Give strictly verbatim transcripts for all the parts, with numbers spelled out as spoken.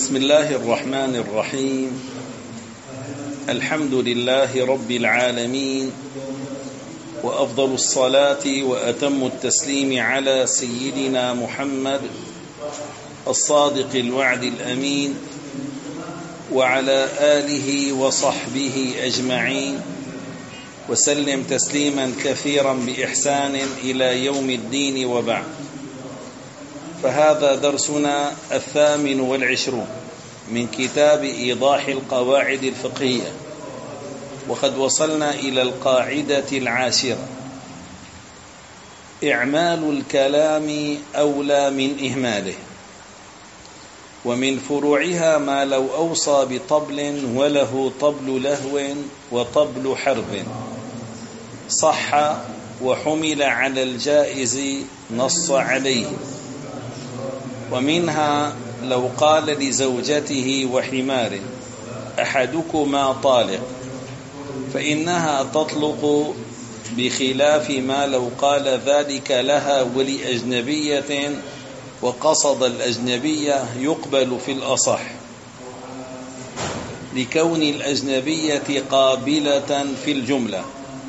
بسم الله الرحمن الرحيم. الحمد لله رب العالمين، وأفضل الصلاة وأتم التسليم على سيدنا محمد الصادق الوعد الأمين، وعلى آله وصحبه أجمعين، وسلم تسليما كثيرا بإحسان إلى يوم الدين، وبعد. فهذا درسنا الثامن والعشرون من كتاب إيضاح القواعد الفقهية، وقد وصلنا إلى القاعدة العاشرة: إعمال الكلام أولى من إهماله. ومن فروعها ما لو أوصى بطبل وله طبل لهو وطبل حرب صح وحمل على الجائز نص عليه. ومنها لو قال لزوجته وحمار أحدكما طالق، فإنها تطلق بخلاف ما لو قال ذلك لها ولأجنبية وقصد الأجنبية، يقبل في الأصح لكون الأجنبية قابلة في الجملة.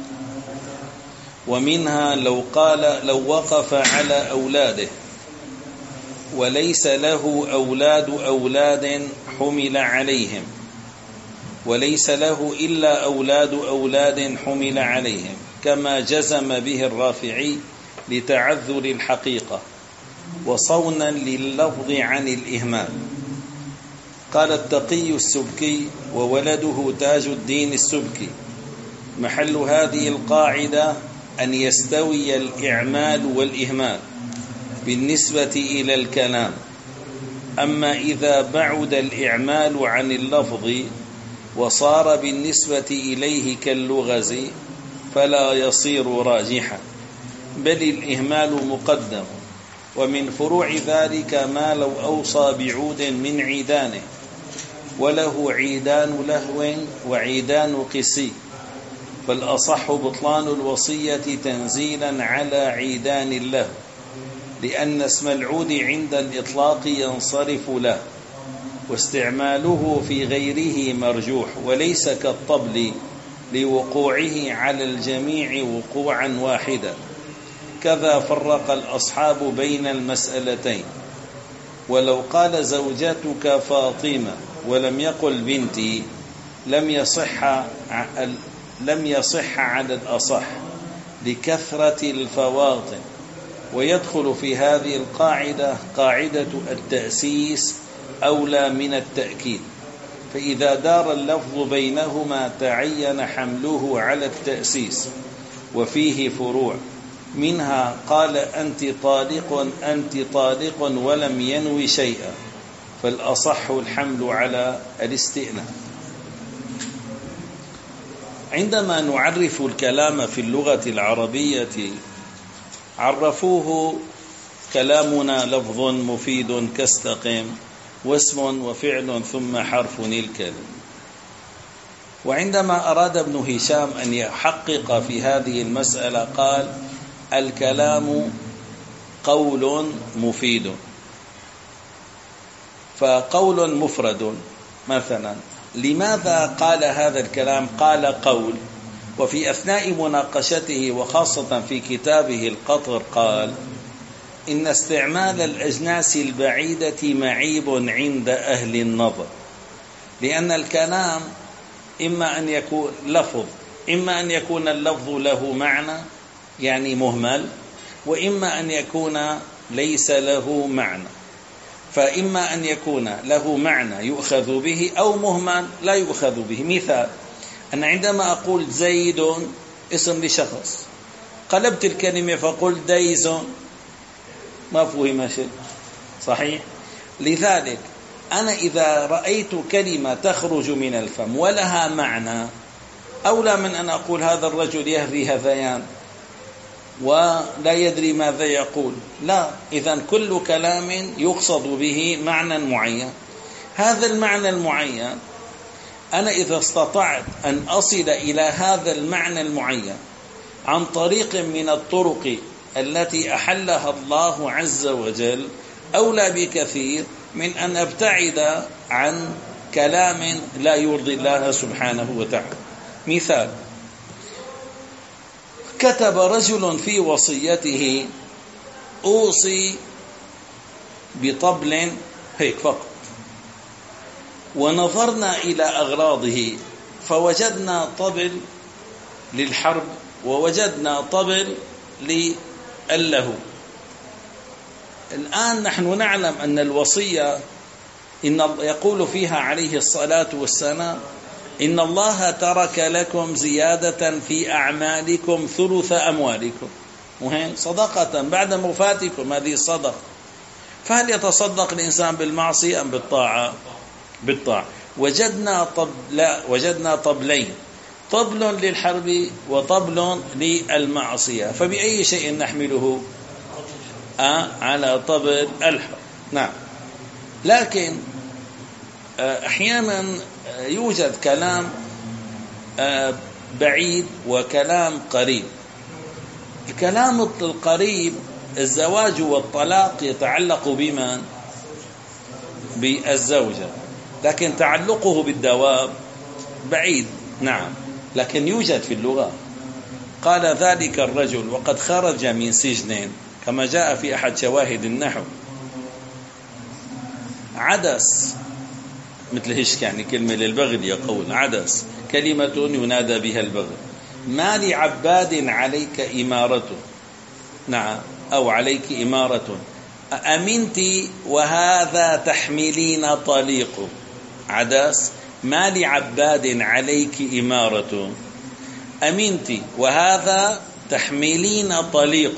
ومنها لو قال لو وقف على أولاده وليس له أولاد أولاد حمل عليهم، وليس له إلا أولاد أولاد حمل عليهم، كما جزم به الرافعي لتعذر الحقيقة وصونا لللفظ عن الإهمال. قال التقي السبكي وولده تاج الدين السبكي: محل هذه القاعدة أن يستوي الإعمال والإهمال بالنسبة إلى الكلام. أما إذا بعد الإعمال عن اللفظ وصار بالنسبة إليه كاللغز فلا يصير راجحا، بل الإهمال مقدم. ومن فروع ذلك ما لو أوصى بعود من عيدانه وله عيدان لهو وعيدان قسي، فالأصح بطلان الوصية تنزيلا على عيدان اللهو، لأن اسم العود عند الإطلاق ينصرف له، واستعماله في غيره مرجوح، وليس كالطبل لوقوعه على الجميع وقوعا واحدا. كذا فرق الأصحاب بين المسألتين. ولو قال زوجتك فاطمة ولم يقل بنتي لم يصح لم يصح على الأصح لكثرة الفواطم. ويدخل في هذه القاعدة قاعدة التأسيس أولى من التأكيد، فإذا دار اللفظ بينهما تعين حمله على التأسيس. وفيه فروع، منها قال أنت طالق أنت طالق ولم ينوي شيئا، فالأصح الحمل على الاستئناف. عندما نعرف الكلام في اللغة العربية عرفوه: كلامنا لفظ مفيد كاستقم، واسم وفعل ثم حرف الكلم. وعندما أراد ابن هشام أن يحقق في هذه المسألة قال: الكلام قول مفيد. فقول مفرد مثلا، لماذا قال هذا الكلام؟ قال قول. وفي أثناء مناقشته وخاصة في كتابه القطر قال: إن استعمال الأجناس البعيدة معيب عند أهل النظر، لأن الكلام إما أن يكون لفظ، إما أن يكون اللفظ له معنى يعني مهمل، وإما أن يكون ليس له معنى. فإما أن يكون له معنى يؤخذ به أو مهمل لا يؤخذ به. مثال: أنا عندما أقول زيد اسم لشخص، قلبت الكلمة فقلت ديز، ما فهم شيء، صحيح؟ لذلك أنا إذا رأيت كلمة تخرج من الفم ولها معنى، أولى من أن أقول هذا الرجل يهذي هذيان ولا يدري ماذا يقول. لا، إذن كل كلام يقصد به معنى معين. هذا المعنى المعين أنا إذا استطعت أن أصل إلى هذا المعنى المعين عن طريق من الطرق التي أحلها الله عز وجل أولى بكثير من أن أبتعد عن كلام لا يرضي الله سبحانه وتعالى. مثال: كتب رجل في وصيته: أوصي بطبل، هيك فقط، ونظرنا إلى أغراضه فوجدنا طبل للحرب ووجدنا طبل للهو. الآن نحن نعلم أن الوصية إن يقول فيها عليه الصلاة والسلام: إن الله ترك لكم زيادة في أعمالكم ثلث أموالكم، مهم صدقة بعد وفاتكم، هذه الصدقة. فهل يتصدق الإنسان بالمعصية أم بالطاعة؟ بالطاعة. وجدنا طب لا وجدنا طبلين، طبل للحرب وطبل للمعصية، فبأي شيء نحمله؟ آه على طبل الحرب. نعم. لكن أحيانا يوجد كلام بعيد وكلام قريب. الكلام القريب الزواج والطلاق يتعلق بمن؟ بالزوجة، لكن تعلقه بالدواب بعيد. نعم، لكن يوجد في اللغة. قال ذلك الرجل وقد خرج من سجن، كما جاء في أحد شواهد النحو: عدس، مثل هيش يعني كلمة للبغل، يقول عدس كلمة ينادى بها البغل. ما لعباد عليك إمارته، نعم، أو عليك إمارة، أمنت وهذا تحملين طليق. عدس: ما لعباد عليك إمارة، أمنت وهذا تحملين طليق.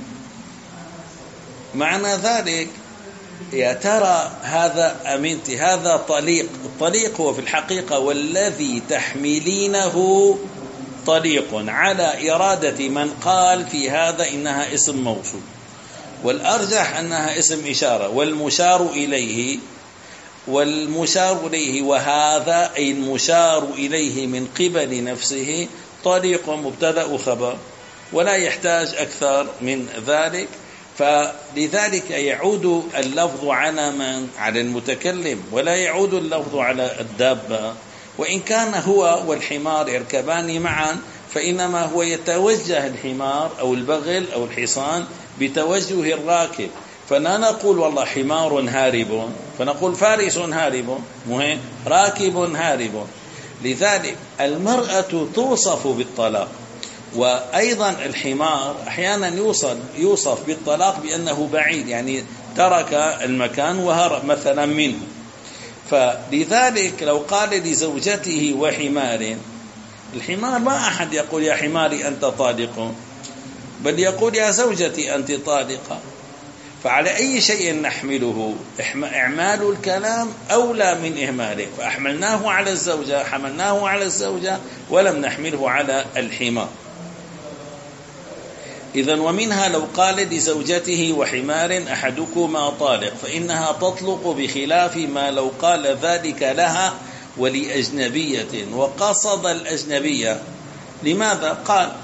معنى ذلك يا ترى هذا أمنت، هذا طليق. الطليق هو في الحقيقة والذي تحملينه طليق، على إرادة من قال في هذا إنها اسم موصول، والأرجح أنها اسم إشارة، والمشار إليه والمشار إليه وهذا أي المشار إليه من قبل نفسه طريق مبتدأ وخبر، ولا يحتاج أكثر من ذلك. فلذلك يعود اللفظ على من؟ على المتكلم، ولا يعود اللفظ على الدابة. وإن كان هو والحمار يركبان معا، فإنما هو يتوجه الحمار أو البغل أو الحصان بتوجه الراكب، فلا نقول والله حمار هارب، فنقول فارس هارب، مهم راكب هارب. لذلك المرأة توصف بالطلاق، وأيضا الحمار أحيانا يوصف, يوصف بالطلاق بأنه بعيد، يعني ترك المكان وهرب مثلا منه. فلذلك لو قال لزوجته وحمار، الحمار ما أحد يقول يا حماري أنت طالق، بل يقول يا زوجتي أنت طالقة. فعلى أي شيء نحمله؟ إعمال الكلام أولى من إهماله، فأحملناه على الزوجة، حملناه على الزوجة ولم نحمله على الحمار. إذن ومنها لو قال لزوجته وحمار أحدكما طالق، فإنها تطلق بخلاف ما لو قال ذلك لها ولأجنبية وقصد الأجنبية. لماذا؟ قال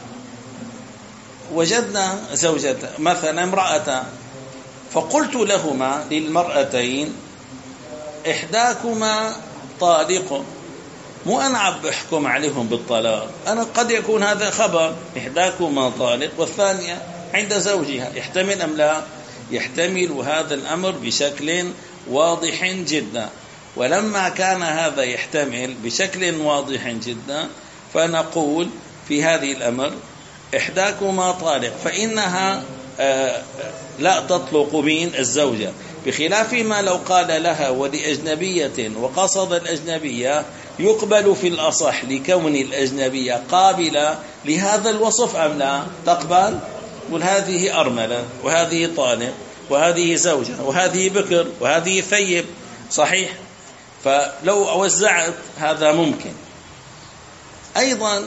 وجدنا زوجة مثلا امرأة، فقلت لهما للمرأتين إحداكما طالق، مو أنا عم بحكم عليهم بالطلاق، أنا قد يكون هذا خبر إحداكما طالق، والثانية عند زوجها، يحتمل أم لا؟ يحتمل هذا الأمر بشكل واضح جدا. ولما كان هذا يحتمل بشكل واضح جدا، فنقول في هذه الأمر إحداكما طالق، فإنها آه لا تطلق من الزوجة، بخلاف ما لو قال لها ولأجنبية وقصد الأجنبية، يقبل في الأصح لكون الأجنبية قابلة لهذا الوصف أم لا؟ تقبل؟ وهذه أرملة وهذه طالق وهذه زوجة وهذه بكر وهذه ثيب، صحيح؟ فلو أوزعت هذا ممكن. أيضا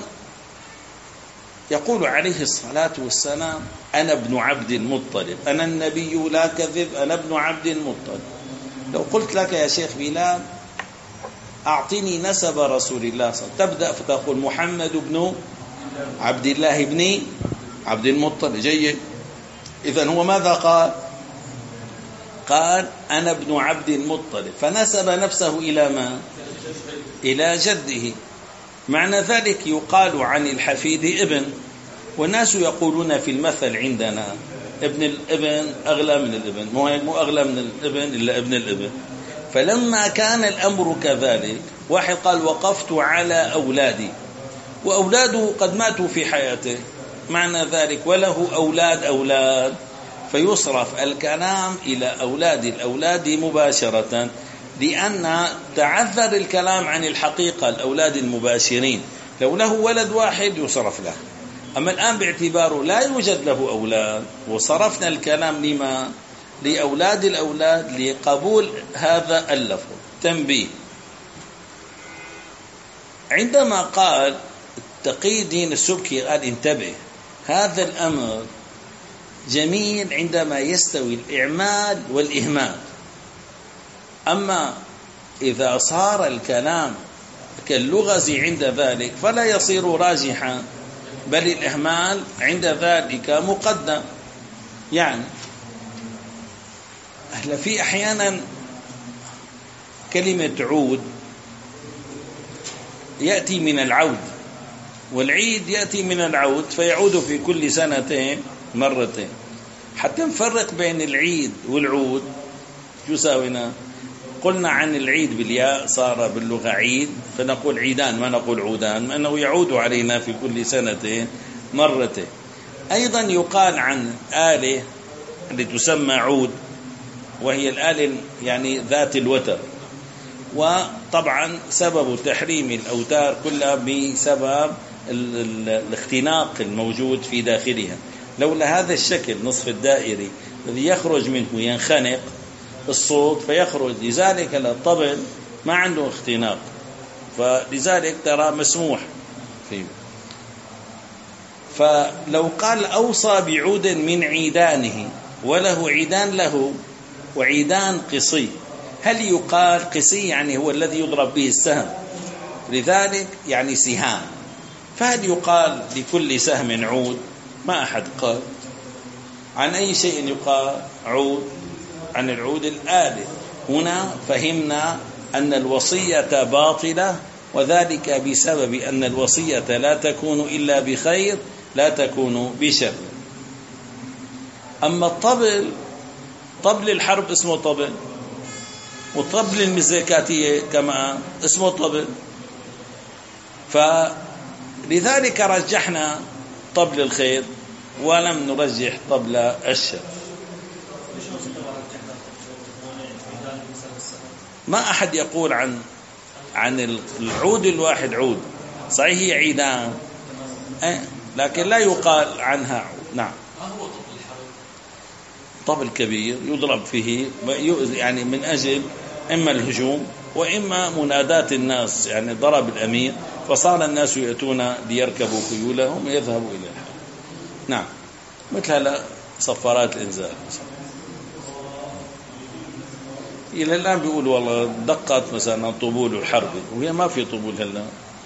يقول عليه الصلاة والسلام أنا ابن عبد المطلب، أنا النبي لا كذب، أنا ابن عبد المطلب. لو قلت لك يا شيخ بلال أعطني نسب رسول الله صلى الله عليه وسلم، تبدأ فتقول محمد بن عبد الله بن عبد المطلب. جيد. إذن هو ماذا قال؟ قال أنا ابن عبد المطلب، فنسب نفسه إلى ما؟ إلى جده. معنى ذلك يقال عن الحفيد ابن، والناس يقولون في المثل عندنا ابن الابن أغلى من الابن، مو أغلى من الابن إلا ابن الابن. فلما كان الأمر كذلك، واحد قال وقفت على أولادي، وأولاده قد ماتوا في حياته، معنى ذلك وله أولاد أولاد، فيصرف الكلام إلى أولاد الأولاد مباشرة، لأن تعذر الكلام عن الحقيقة الأولاد المباشرين. لو له ولد واحد يصرف له، أما الآن باعتباره لا يوجد له أولاد وصرفنا الكلام لما؟ لأولاد الأولاد، لقبول هذا اللفظ. تنبيه: عندما قال تقي الدين السبكي قال انتبه، هذا الأمر جميل عندما يستوي الإعمال والإهمال، أما إذا صار الكلام كاللغز عند ذلك فلا يصير راجحا، بل الإهمال عند ذلك مقدم. يعني هلا في أحيانا كلمة عود يأتي من العود، والعيد يأتي من العود، فيعود في كل سنتين مرتين. حتى نفرق بين العيد والعود شو ساوينا؟ قلنا عن العيد بالياء صار باللغة عيد، فنقول عيدان ما نقول عودان، ما أنه يعود علينا في كل سنتين مرتين. أيضا يقال عن آلة اللي تسمى عود، وهي الآلة يعني ذات الوتر، وطبعا سبب تحريم الأوتار كلها بسبب الاختناق الموجود في داخلها. لولا هذا الشكل نصف الدائري الذي يخرج منه ينخنق الصوت فيخرج، لذلك الطبل ما عنده اختناق، فلذلك ترى مسموح فيه. فلو قال أوصى بعود من عيدانه، وله عيدان له وعيدان قصي، هل يقال قصي يعني هو الذي يضرب به السهم، لذلك يعني سهام، فهل يقال لكل سهم عود؟ ما أحد قال. عن أي شيء يقال عود؟ عن العود الآلة. هنا فهمنا أن الوصية باطلة، وذلك بسبب أن الوصية لا تكون إلا بخير، لا تكون بشر. أما الطبل، طبل الحرب اسمه طبل، وطبل المزيكاتية كما اسمه طبل، فلذلك رجحنا طبل الخير ولم نرجح طبل الشر. ما أحد يقول عن عن العود الواحد عود، صحيح هي عيدان لكن لا يقال عنها عود. نعم، طبل كبير يضرب فيه يعني من أجل إما الهجوم وإما منادات الناس، يعني ضرب الأمير فصار الناس يأتون ليركبوا خيولهم ويذهبوا إلى الحرب. نعم، مثل هلا صفارات الإنزال إلى الآن بيقولوا والله دقت مثلا طبول الحرب، وهي ما في طبول هلا.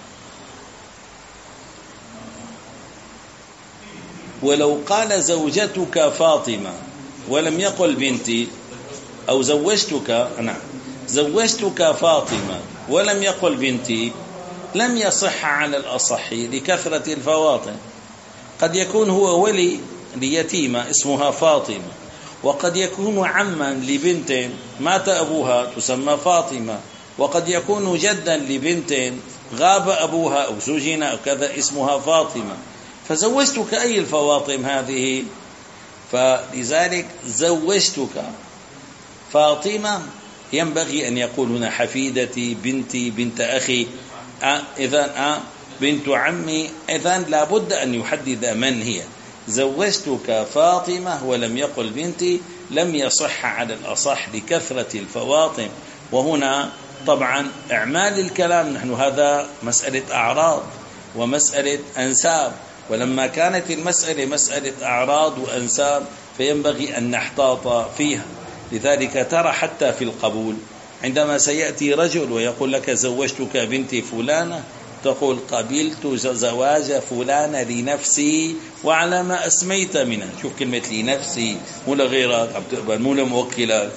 ولو قال زوجتك فاطمة ولم يقل بنتي، أو زوجتك، نعم زوجتك فاطمة ولم يقل بنتي، لم يصح على الأصح لكثرة الفواطم. قد يكون هو ولي ليتيمة اسمها فاطمة، وقد يكون عما لبنت مات أبوها تسمى فاطمة، وقد يكون جدا لبنت غاب أبوها أو سجن أو كذا اسمها فاطمة. فزوجتك أي الفواطم هذه؟ فلذلك زوجتك فاطمة ينبغي أن يقول هنا حفيدتي، بنتي، بنت أخي، أه إذن أه بنت عمي، إذن لابد أن يحدد من هي. زوجتك فاطمة ولم يقل بنتي لم يصح على الأصح لكثرة الفواطم. وهنا طبعا إعمال الكلام، نحن هذا مسألة أعراض ومسألة أنساب، ولما كانت المسألة مسألة أعراض وأنساب فينبغي أن نحتاط فيها. لذلك ترى حتى في القبول عندما سيأتي رجل ويقول لك زوجتك بنتي فلانة، تقول قبلت زواج فلانة لنفسي وعلى ما أسميت منها. شوف كلمة لنفسي، مو لغيرك عم تقبل، مو لموكلك،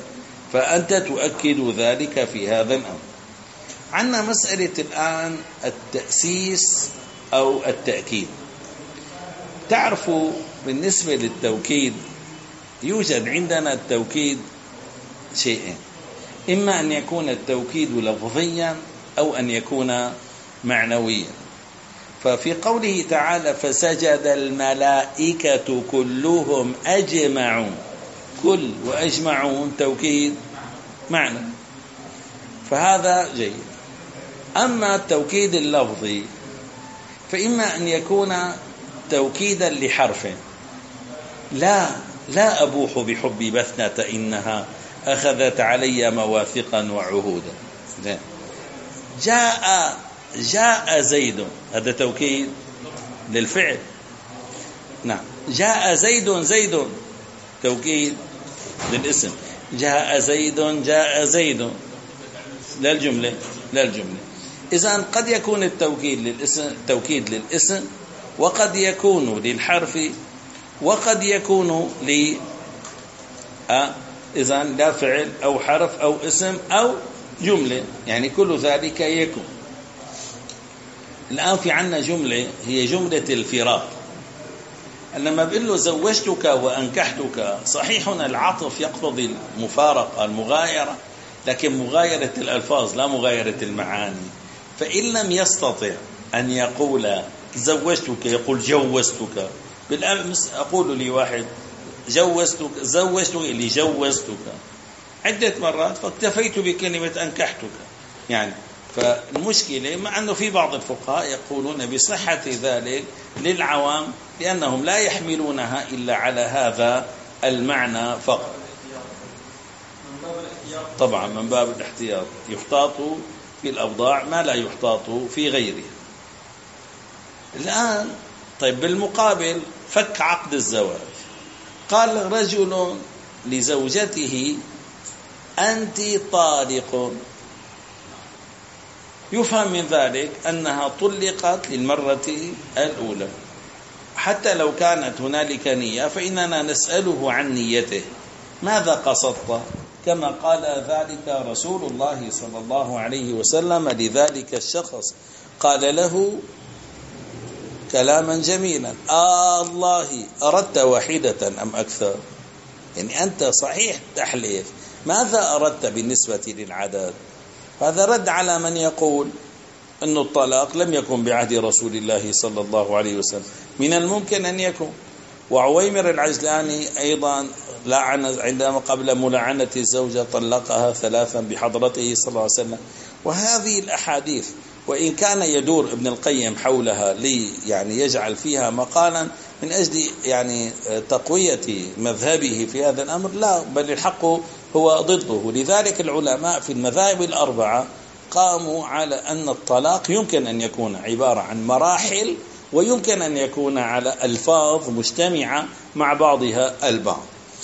فأنت تؤكد ذلك في هذا الأمر. عندنا مسألة الآن التأسيس أو التأكيد. تعرفوا بالنسبة للتوكيد يوجد عندنا التوكيد شيئين، إما أن يكون التوكيد لفظيا أو أن يكون معنويا. ففي قوله تعالى فسجد الملائكة كلهم أجمعون، كل وأجمعون توكيد معنى، فهذا جيد. أما التوكيد اللفظي فإما أن يكون توكيدا لحرف، لا لا أبوح بحب بثنة إنها أخذت علي مواثقا وعهودا. جاء جاء زيد، هذا توكيد للفعل. نعم. جاء زيد زيد توكيد للاسم. جاء زيد جاء زيد لا الجملة لا الجملة. إذن قد يكون التوكيد للاسم توكيد للاسم، وقد يكون للحرف، وقد يكون ل أه إذن لا فعل أو حرف أو اسم أو جملة، يعني كل ذلك يكون. الآن في عنا جملة هي جملة الفراق. لما بقول له زوجتك وأنكحتك، صحيح العطف يقتضي المفارقة المغايرة، لكن مغايرة الألفاظ لا مغايرة المعاني. فإن لم يستطع أن يقول زوجتك يقول جوزتك. بالأمس أقول لي واحد جوزتك زوجتك اللي جوزتك عدة مرات، فاكتفيت بكلمة أنكحتك. يعني فالمشكلة مع أنه في بعض الفقهاء يقولون بصحة ذلك للعوام، لأنهم لا يحملونها إلا على هذا المعنى فقط. طبعا من باب الاحتياط، يحتاط في الأبضاع ما لا يحتاط في غيرها. الآن طيب بالمقابل فك عقد الزواج، قال رجل لزوجته أنت طالق، يفهم من ذلك أنها طلقت للمرة الأولى. حتى لو كانت هنالك نية فإننا نسأله عن نيته، ماذا قصدت؟ كما قال ذلك رسول الله صلى الله عليه وسلم لذلك الشخص، قال له كلاما جميلا: آه الله أردت واحدة أم أكثر؟ يعني أنت صحيح تحلف، ماذا أردت بالنسبة للعدد؟ هذا رد على من يقول أن الطلاق لم يكن بعهد رسول الله صلى الله عليه وسلم، من الممكن أن يكون. وعويمر العجلاني أيضا لعن عندما قبل ملعنة الزوجة طلقها ثلاثا بحضرته صلى الله عليه وسلم. وهذه الأحاديث وإن كان يدور ابن القيم حولها لي يعني يجعل فيها مقالا من أجل يعني تقوية مذهبه في هذا الأمر، لا، بل الحق هو ضده. لذلك العلماء في المذاهب الأربعة قاموا على أن الطلاق يمكن أن يكون عبارة عن مراحل، ويمكن أن يكون على ألفاظ مجتمعة مع بعضها البعض.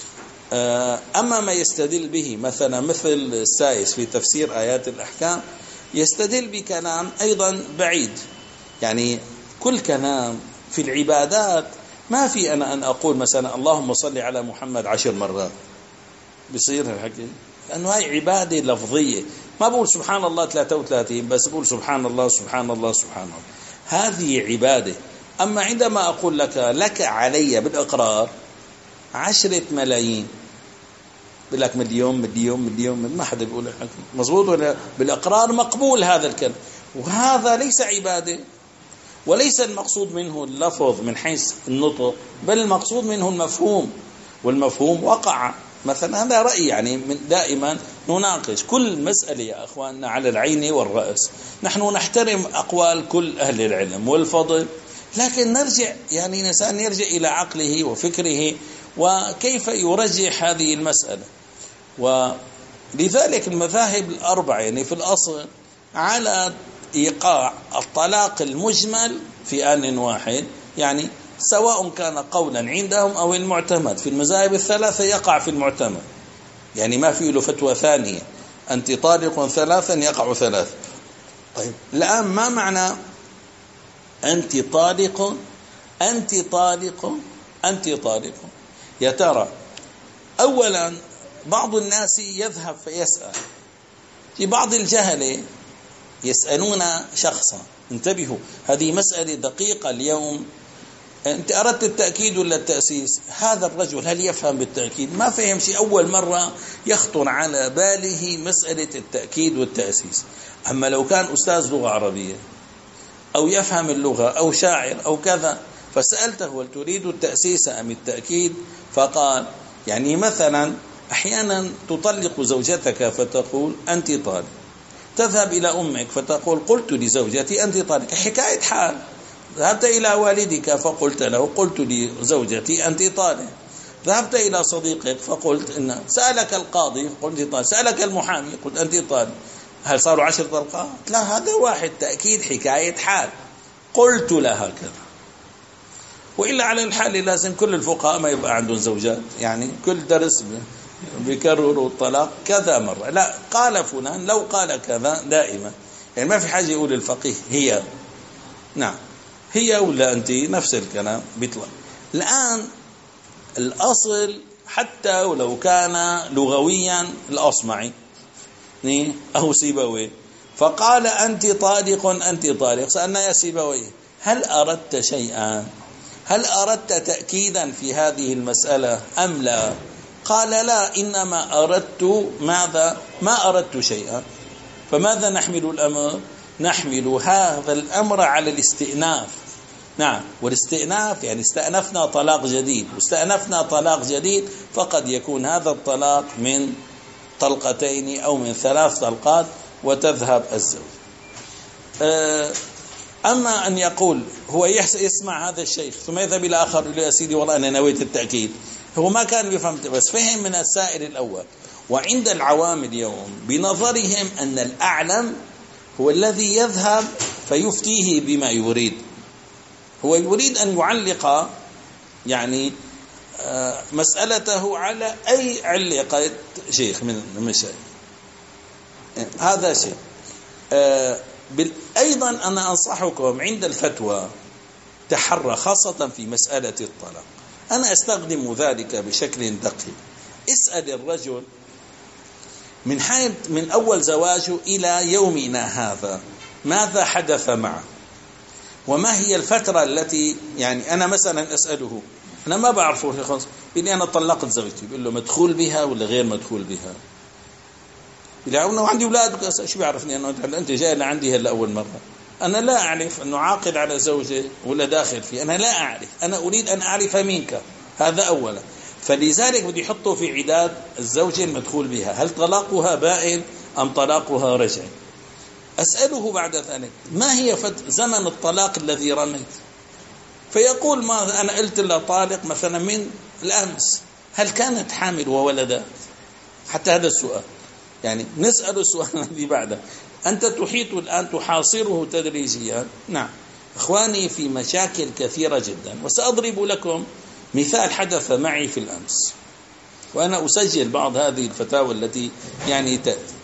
أما ما يستدل به مثلا مثل السائس في تفسير آيات الأحكام، يستدل بكلام أيضا بعيد. يعني كل كلام في العبادات ما في أنا أن أقول مثلا اللهم صل على محمد عشر مرات، بصير الحكي، لأنه هاي عبادة لفظية. ما بقول سبحان الله ثلاثة وثلاثين، بس بقول سبحان الله سبحان الله سبحان الله، هذه عبادة. أما عندما أقول لك لك علي بالإقرار عشرة ملايين، بقول لك مليون مليون مليون، ما حدا بيقول لك مظبوط ولا؟ بالإقرار مقبول هذا الكلام، وهذا ليس عبادة، وليس المقصود منه اللفظ من حيث النطق، بل المقصود منه المفهوم، والمفهوم وقع. مثلا هذا رأي، يعني من دائما نناقش كل مسألة يا أخواننا على العين والرأس. نحن نحترم أقوال كل أهل العلم والفضل، لكن نرجع يعني الإنسان يرجع إلى عقله وفكره وكيف يرجح هذه المسألة. ولذلك المذاهب الأربعة يعني في الأصل على إيقاع الطلاق المجمل في آن واحد، يعني سواء كان قولا عندهم أو المعتمد. في المذاهب الثلاثة يقع في المعتمد، يعني ما في له فتوى ثانية، أنت طالق ثلاثا يقع ثلاث. طيب الآن ما معنى أنت طالق أنت طالق أنت طالق؟ يا ترى أولا بعض الناس يذهب فيسأل، في بعض الجهلة يسألون شخصا. انتبهوا، هذه مسألة دقيقة اليوم. أنت أردت التأكيد ولا التأسيس؟ هذا الرجل هل يفهم بالتأكيد؟ ما فهم شيء، أول مرة يخطر على باله مسألة التأكيد والتأسيس. أما لو كان أستاذ لغة عربية أو يفهم اللغة أو شاعر أو كذا، فسألته هل تريد التأسيس أم التأكيد؟ فقال يعني مثلا أحيانا تطلق زوجتك فتقول أنت طالق، تذهب إلى أمك فتقول قلت لزوجتي أنت طالق، حكاية حال. ذهبت إلى والدك فقلت له قلت لزوجتي أنت طالق. ذهبت إلى صديقك فقلت إن سألك القاضي قلت طالق، سألك المحامي قلت أنت طالق. هل صاروا عشر طلقات؟ لا، هذا واحد تأكيد حكاية حال، قلت لها كذا. وإلا على الحال لازم كل الفقهاء ما يبقى عندهم زوجات، يعني كل درس بيكرروا الطلاق كذا مرة. لا، قال فلان لو قال كذا دائما، يعني ما في حاجة يقول الفقيه هي، نعم هي ولا أنت، نفس الكلام بيطلع. الآن الأصل حتى ولو كان لغويا الأصمعي أو سيبويه فقال أنت طالق أنت طالق، سألنا يا سيبويه هل أردت شيئا؟ هل أردت تأكيدا في هذه المسألة أم لا؟ قال لا، إنما أردت ماذا؟ ما أردت شيئا. فماذا نحمل الأمر؟ نحمل هذا الأمر على الاستئناف. نعم، والاستئناف يعني استأنفنا طلاق جديد، واستأنفنا طلاق جديد فقد يكون هذا الطلاق من طلقتين أو من ثلاث طلقات وتذهب الزوج. أما أن يقول هو يسمع هذا الشيخ ثم يذهب إلى آخر يقول يا سيدي والله أنا نويت التأكيد، هو ما كان يفهم بس فهم من السائل الأول. وعند العوام اليوم بنظرهم أن الأعلم هو الذي يذهب فيفتيه بما يريد، هو يريد أن يعلق يعني مسألته على أي علقة شيخ من المشايخ، هذا شيء. أيضا أنا أنصحكم عند الفتوى تحرى خاصة في مسألة الطلاق، أنا أستخدم ذلك بشكل دقيق. اسأل الرجل من حيث من أول زواجه إلى يومنا هذا ماذا حدث معه، وما هي الفترة التي يعني أنا مثلا أسأله أنا ما بعرفه خلاص بيقول لي أنا طلقت زوجتي، بيقول له مدخول بها ولا غير مدخول بها؟ بيقول له وعندي أولاد، شو بيعرفني أنه أنت جاي لعندي هلا أول مرة؟ أنا لا أعرف أنه عاقد على زوجة ولا داخل فيه، أنا لا أعرف، أنا أريد أن أعرف منك، هذا أولا. فلذلك بدي يحطه في عداد الزوجة المدخول بها، هل طلاقها بائن أم طلاقها رجعي؟ أسأله بعد ذلك ما هي زمن الطلاق الذي رميت؟ فيقول ما أنا قلت له طالق مثلا من الأمس، هل كانت حامل وولدت؟ حتى هذا السؤال، يعني نسأل السؤال الذي بعده. أنت تحيط الآن تحاصره تدريجيا. نعم إخواني، في مشاكل كثيرة جدا، وسأضرب لكم مثال حدث معي في الأمس، وأنا أسجل بعض هذه الفتاوى التي يعني تأتي.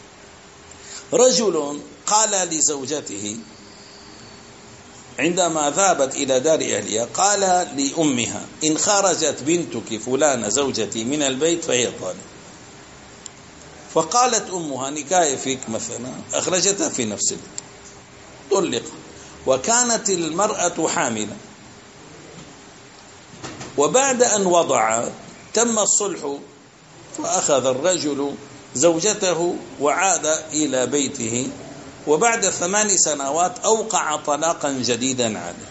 رجل قال لزوجته عندما ذهبت إلى دار أهلها، قال لأمها إن خرجت بنتك فلانة زوجتي من البيت فهي طالق. فقالت أمها نكاية فيك مثلا، أخرجتها في نفس البيت، طلق. وكانت المرأة حاملة، وبعد أن وضع تم الصلح، فأخذ الرجل زوجته وعاد إلى بيته، وبعد ثمان سنوات أوقع طلاقا جديدا عليه.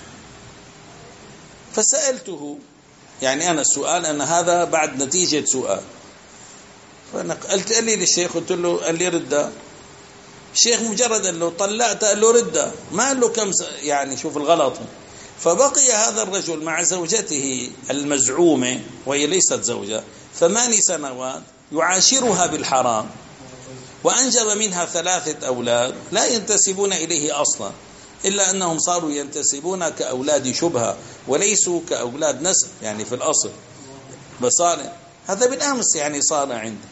فسألته، يعني أنا السؤال أن هذا بعد نتيجة سؤال، فأنا قلت لي للشيخ قلت له قال لي ردة. الشيخ مجرد قال له طلعت قال له ردة، ما قال له كم يعني شوف الغلط. فبقي هذا الرجل مع زوجته المزعومة وهي ليست زوجة ثمان سنوات يعاشرها بالحرام، وأنجب منها ثلاثة أولاد لا ينتسبون إليه أصلا، إلا أنهم صاروا ينتسبون كأولاد شبهة وليسوا كأولاد نسب يعني في الأصل. بصار هذا بالأمس يعني صار عندي،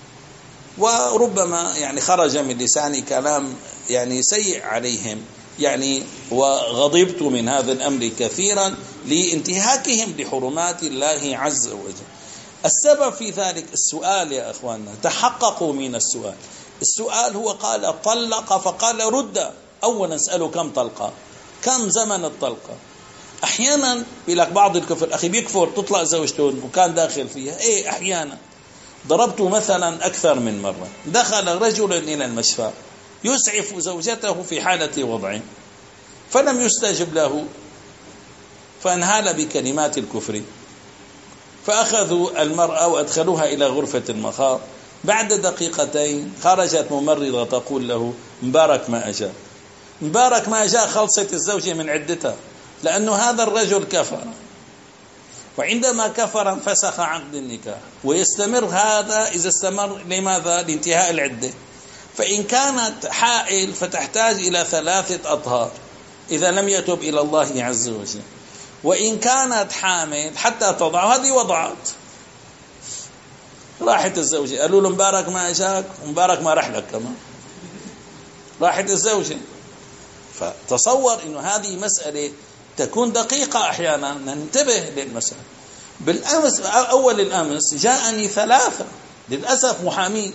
وربما يعني خرج من لساني كلام يعني سيء عليهم يعني، وغضبت من هذا الأمر كثيرا لانتهاكهم لحرمات الله عز وجل. السبب في ذلك السؤال يا أخواننا، تحققوا من السؤال. السؤال هو قال طلق، فقال رد. أولا اسأله كم طلقة، كم زمن الطلقة. أحيانا بيقول لك بعض الكفر أخي بيكفر تطلق زوجته وكان داخل فيها. إيه أحيانا ضربت مثلا أكثر من مرة. دخل رجل إلى المشفى يسعف زوجته في حالة وضع، فلم يستجب له، فانهال بكلمات الكفر، فأخذوا المرأة وأدخلوها إلى غرفة المخاض. بعد دقيقتين خرجت ممرضة تقول له مبارك ما أجا، مبارك ما أجا. خلصت الزوجة من عدتها، لأنه هذا الرجل كفر، وعندما كفر انفسخ عقد النكاح، ويستمر هذا إذا استمر لماذا؟ لانتهاء العدة. فإن كانت حائل فتحتاج إلى ثلاثة أطهار إذا لم يتب إلى الله عز وجل، وإن كانت حامل حتى تضع. هذه وضعت. راحت الزوجة قالوا له مبارك ما أجاك، ومبارك ما رح لك كمان. راحت الزوجة. فتصور إنه هذه مسألة تكون دقيقة أحيانا، ننتبه للمسألة. بالأمس أول الأمس جاءني ثلاثة للأسف محامين.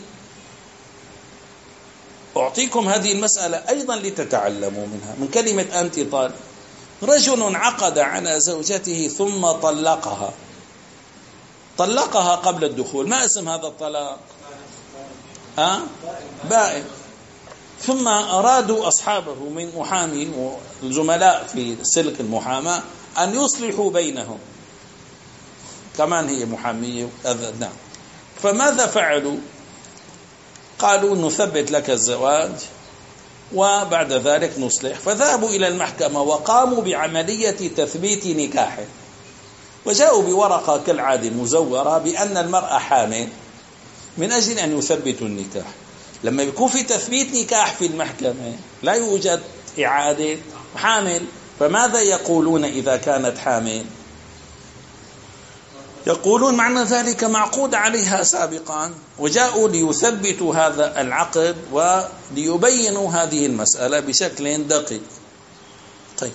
أعطيكم هذه المسألة أيضا لتتعلموا منها من كلمة أنت طالق. رجل عقد على زوجته ثم طلقها، طلقها قبل الدخول. ما اسم هذا الطلاق؟ أه؟ بائن. ثم أرادوا أصحابه من محامين والزملاء في سلك المحاماة أن يصلحوا بينهم، كمان هي محامية. نعم. فماذا فعلوا؟ قالوا نثبت لك الزواج وبعد ذلك نصلح. فذهبوا إلى المحكمة وقاموا بعملية تثبيت نكاحه، وجاءوا بورقة كالعادة مزورة بأن المرأة حامل من أجل أن يثبتوا النكاح. لما يكون في تثبيت نكاح في المحكمة لا يوجد إعادة حامل، فماذا يقولون إذا كانت حامل؟ يقولون معنى ذلك معقود عليها سابقا، وجاءوا ليثبتوا هذا العقد وليبينوا هذه المسألة بشكل دقيق. طيب،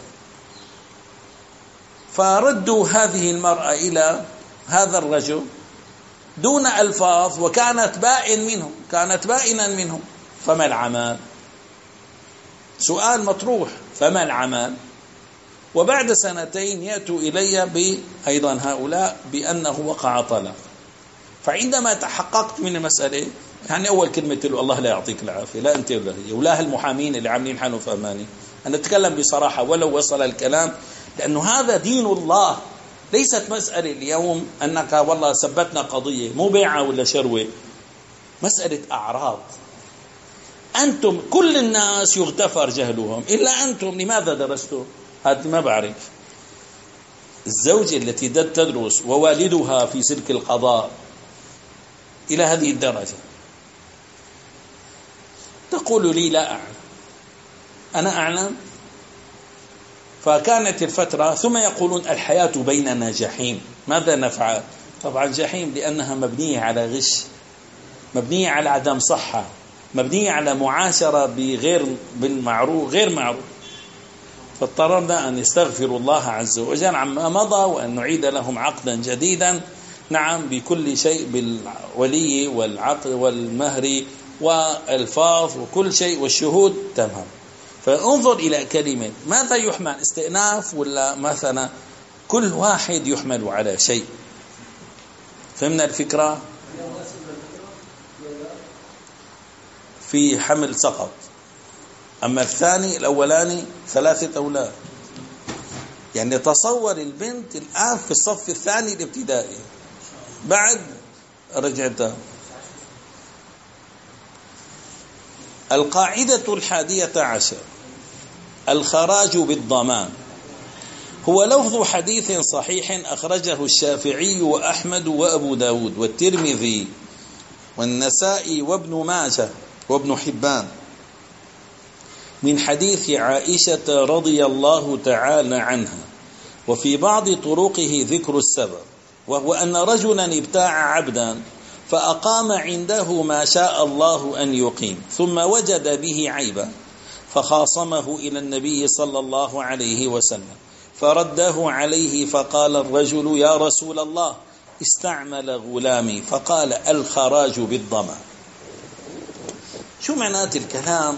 فردوا هذه المرأة إلى هذا الرجل دون ألفاظ، وكانت بائن منه، كانت بائنا منه. فما العمل؟ سؤال مطروح، فما العمل؟ وبعد سنتين يأتوا إلي بأيضا هؤلاء بأنه وقع طلاق. فعندما تحققت من المسألة، يعني أول كلمة له الله لا يعطيك العافية، لا أنت ولا هي ولا هالمحامين اللي عاملين حالهم فهماني. أنا أتكلم بصراحة ولو وصل الكلام، لأنه هذا دين الله. ليست مسألة اليوم أنك والله ثبتنا قضية، مو بيعة ولا شروة، مسألة أعراض. أنتم كل الناس يغتفر جهلهم إلا أنتم. لماذا درستوا؟ هذا ما بعرف. الزوجة التي تدرس ووالدها في سلك القضاء إلى هذه الدرجة تقول لي لا أعلم. أنا أعلم. فكانت الفترة، ثم يقولون الحياة بيننا جحيم، ماذا نفعل؟ طبعا جحيم لأنها مبنية على غش، مبنية على عدم صحة، مبنية على معاشرة بغير بالمعروف غير معروف. فاضطررنا أن يستغفر الله عز وجل عما مضى، وأن نعيد لهم عقدا جديدا. نعم، بكل شيء، بالولي والعقد والمهر والفاظ وكل شيء والشهود تمام. فانظر إلى كلمة ماذا يحمل، استئناف ولا مثلا كل واحد يحمل على شيء. فهمنا الفكرة؟ في حمل سقط، أما الثاني الأولاني ثلاثة أولاد. يعني تصور البنت الآن في الصف الثاني الابتدائي بعد رجعتها. القاعدة الحادية عشر: الخراج بالضمان. هو لفظ حديث صحيح أخرجه الشافعي وأحمد وأبو داود والترمذي والنسائي وابن ماجه وابن حبان من حديث عائشة رضي الله تعالى عنها، وفي بعض طرقه ذكر السبب، وهو أن رجلا ابتاع عبدا فأقام عنده ما شاء الله أن يقيم، ثم وجد به عيبا فخاصمه إلى النبي صلى الله عليه وسلم فرده عليه، فقال الرجل: يا رسول الله، استعمل غلامي فقال الخراج بالضمان. شو معنات الكلام؟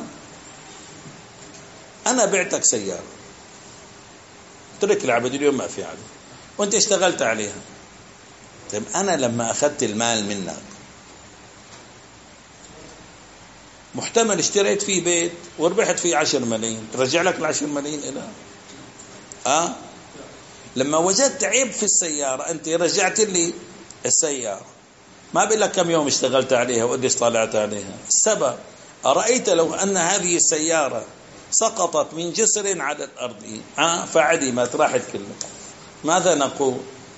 أنا بعتك سيارة، ترك العبد اليوم ما في عبد، وأنت اشتغلت عليها. طيب أنا لما أخذت المال منك محتمل اشتريت فيه بيت وربحت فيه عشر ملايين، رجع لك العشر ملايين إلى آه لما وجدت عيب في السيارة أنت رجعت لي السيارة، ما بقول لك كم يوم اشتغلت عليها وقديش طلعت عليها. السبب أرأيت لو أن هذه السيارة سقطت من جسر على الأرض آه فعدمت راحت كلها، ماذا نقول؟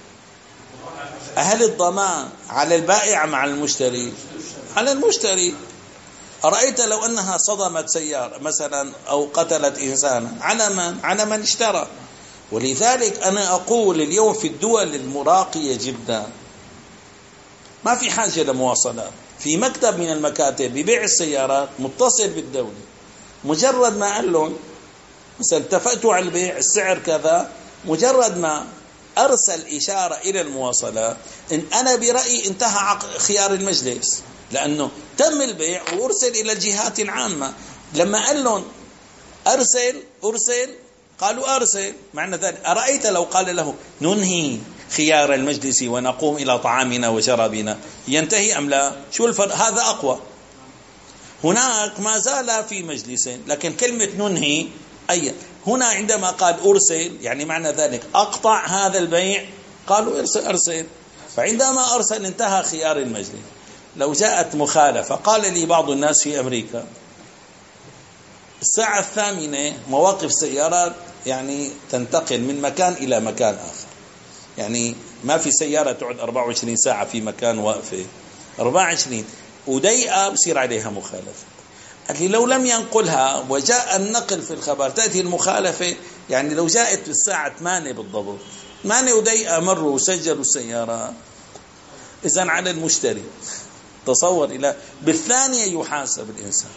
هل الضمان على البائع مع المشتري؟ على المشتري. أرأيت لو أنها صدمت سيارة مثلا أو قتلت إنسانا، على من؟ على من اشترى. ولذلك أنا أقول اليوم في الدول المراقية جدا ما في حاجة لمواصلات، في مكتب من المكاتب ببيع السيارات متصل بالدولة، مجرد ما قال لهم مثلا اتفقتوا على البيع السعر كذا، مجرد ما أرسل إشارة إلى المواصلات، إن أنا برأيي انتهى خيار المجلس، لأنه تم البيع وأرسل إلى الجهات العامة. لما قال لهم أرسل أرسل قالوا أرسل، معنى ذلك أرأيت لو قال له ننهي خيار المجلس ونقوم إلى طعامنا وشرابنا، ينتهي أم لا؟ شو الفرق؟ هذا أقوى. هناك ما زال في مجلس، لكن كلمة ننهي أي هنا عندما قال أرسل يعني معنى ذلك أقطع هذا البيع، قالوا أرسل أرسل. فعندما أرسل انتهى خيار المجلس. لو جاءت مخالفة، قال لي بعض الناس في أمريكا الساعة الثامنة مواقف سيارات يعني تنتقل من مكان إلى مكان آخر، يعني ما في سيارة تقعد أربعة وعشرين ساعة في مكان واقفة، أربعة وعشرين ودقيقة بصير عليها مخالفة. قال لي لو لم ينقلها وجاء النقل في الخبر تأتي المخالفة، يعني لو جاءت الساعة ثمانية بالضبط، ثمانية ودقيقة مروا وسجلوا السيارة، إذن على المشتري. تصور إلى بالثانية يحاسب الإنسان.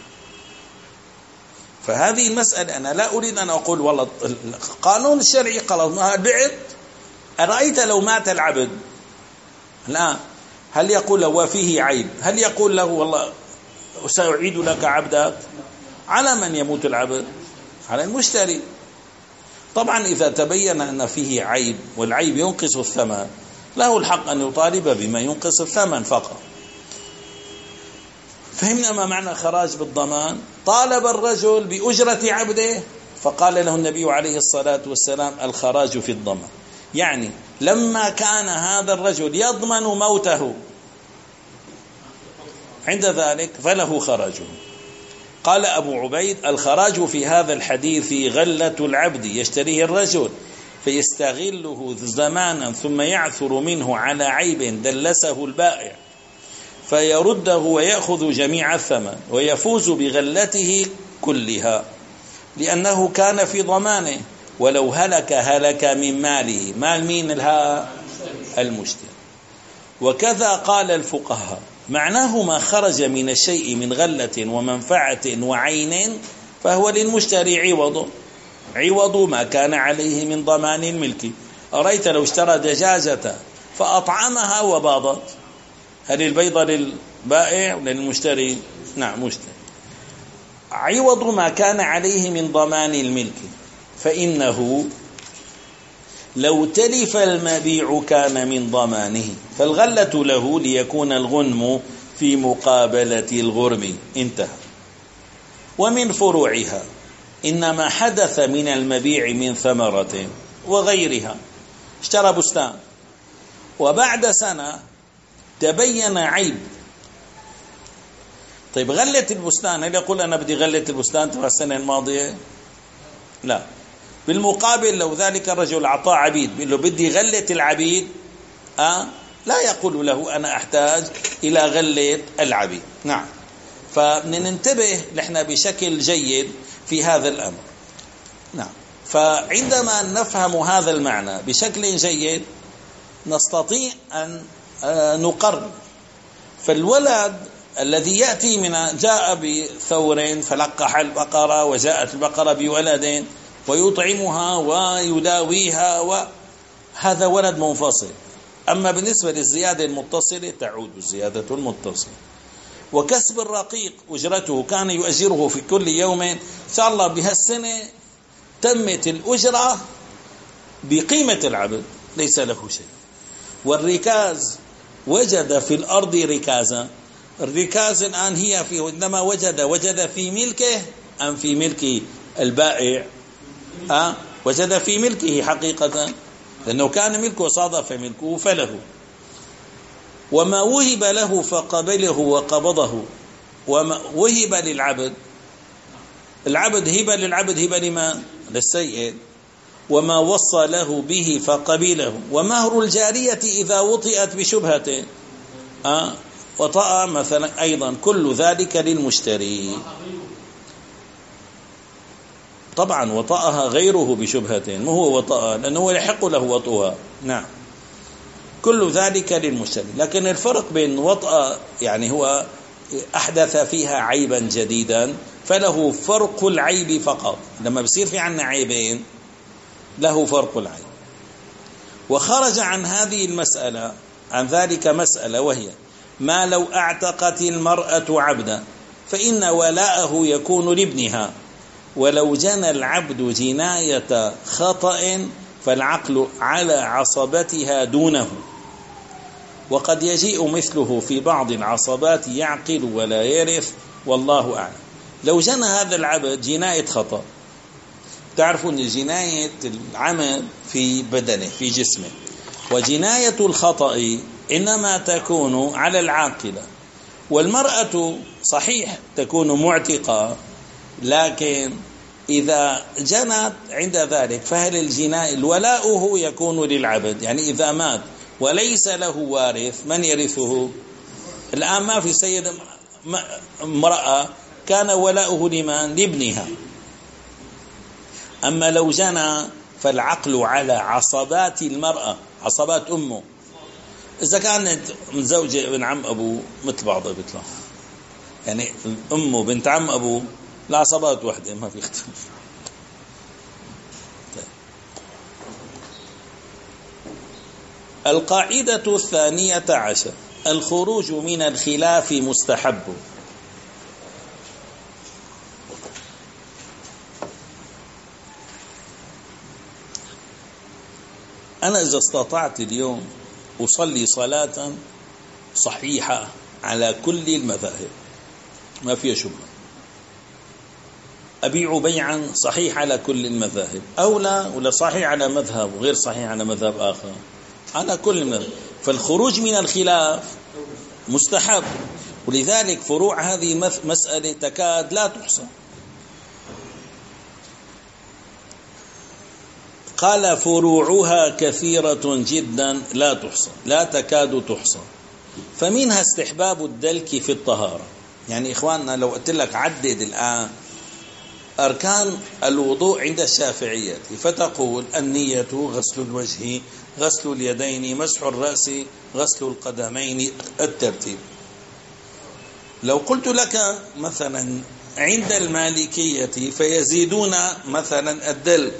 فهذه المسألة أنا لا أريد أن أقول والله القانون الشرعي خلاص ما بعت. أرأيت لو مات العبد لا، هل يقول له وفيه عيب؟ هل يقول له والله سأعيد لك عبدك؟ على من يموت العبد؟ على المشتري. طبعا إذا تبين أن فيه عيب والعيب ينقص الثمن له الحق أن يطالب بما ينقص الثمن فقط. فهمنا ما معنى خراج بالضمان؟ طالب الرجل بأجرة عبده فقال له النبي عليه الصلاة والسلام الخراج في الضمان، يعني لما كان هذا الرجل يضمن موته عند ذلك فله خراجه. قال أبو عبيد الخراج في هذا الحديث غلة العبد يشتريه الرجل فيستغله زمانا ثم يعثر منه على عيب دلسه البائع فيرده ويأخذ جميع الثمن ويفوز بغلته كلها لأنه كان في ضمانه، ولو هلك هلك من ماله. مال مين؟ الها المشتري. وكذا قال الفقهاء معناه ما خرج من الشيء من غلة ومنفعة وعين فهو للمشتري عوض عوض ما كان عليه من ضمان الملك. أرأيت لو اشترى دجاجة فأطعمها وباضت، هل البيضة للبائع للمشتري؟ نعم مشتري. عوض ما كان عليه من ضمان الملك، فإنه لو تلف المبيع كان من ضمانه، فالغلة له ليكون الغنم في مقابلة الغرم. انتهى. ومن فروعها إنما حدث من المبيع من ثمرة وغيرها. اشترى بستان وبعد سنة تبين عيب، طيب غلة البستان، هل يقول أنا بدي غلة البستان تبع السنة الماضية؟ لا. بالمقابل لو ذلك الرجل أعطاه عبيد بيقول له بدي غلة العبيد، أه؟ لا يقول له أنا أحتاج إلى غلة العبيد. نعم. فننتبه نحن بشكل جيد في هذا الأمر. نعم. فعندما نفهم هذا المعنى بشكل جيد نستطيع أن نقرر. فالولد الذي يأتي من جاء بثور فلقح البقرة وجاءت البقرة بولد ويطعمها ويداويها، وهذا ولد منفصل. أما بالنسبة للزيادة المتصلة تعود الزيادة المتصلة. وكسب الرقيق أجرته كان يؤجره في كل يوم، إن شاء الله بهالسنة تمت الأجرة بقيمة العبد ليس له شيء. والركاز وجد في الأرض ركازا، الركاز الآن هي فيه، إنما وجد وجد في ملكه أم في ملك البائع؟ أه؟ وجد في ملكه حقيقة، لأنه كان ملكه وصادف ملكه فله. وما وهب له فقبله وقبضه، وما وهب للعبد، العبد هبة للعبد هبة لما؟ للسيد. وما وصى له به فقبله. ومهر الجارية إذا وطئت بشبهة أه؟ وطأ مثلا أيضا، كل ذلك للمشتري. طبعا وطأها غيره بشبهة، ما هو وطأ لأنه يحق له وطئها. نعم، كل ذلك للمشتري. لكن الفرق بين وطأ يعني هو أحدث فيها عيبا جديدا فله فرق العيب فقط، لما بصير في عنا عيبين له فرق العيب. وخرج عن هذه المسألة عن ذلك مسألة، وهي ما لو اعتقت المرأة عبدا فإن ولاءه يكون لابنها، ولو جنى العبد جناية خطأ فالعقل على عصبتها دونه، وقد يجيء مثله في بعض العصبات يعقل ولا يرث، والله أعلم. لو جنى هذا العبد جناية خطأ، تعرفون جناية العمد في بدنه في جسمه، وجناية الخطأ إنما تكون على العاقلة. والمرأة صحيح تكون معتقة، لكن إذا جنت عند ذلك فهل الجناء الولاؤه يكون للعبد؟ يعني إذا مات وليس له وارث من يرثه؟ الآن ما في سيد امرأة كان ولاؤه لمن؟ لابنها. أما لو جنى فالعقل على عصبات المرأة، عصبات أمه. إذا كانت متزوجة ابن عم أبوه مثل بعضها بيطلع، يعني أمه بنت عم أبوه العصبات واحدة ما في اختلاف. القاعدة الثانية عشر: الخروج من الخلاف مستحب. أنا إذا استطعت اليوم أصلي صلاة صحيحة على كل المذاهب ما فيها شبهة، أبيع بيعا صحيح على كل المذاهب، أو لا ولا صحيح على مذهب وغير صحيح على مذهب آخر، على كل المذاهب. فالخروج من الخلاف مستحب، ولذلك فروع هذه مسألة تكاد لا تحصى. قال فروعها كثيرة جدا لا تحصى، لا تكاد تحصى. فمنها استحباب الدلك في الطهارة. يعني إخواننا لو قلت لك عدد الآن أركان الوضوء عند الشافعية، فتقول النية، غسل الوجه، غسل اليدين، مسح الرأس، غسل القدمين، الترتيب. لو قلت لك مثلا عند المالكية فيزيدون مثلا الدلك،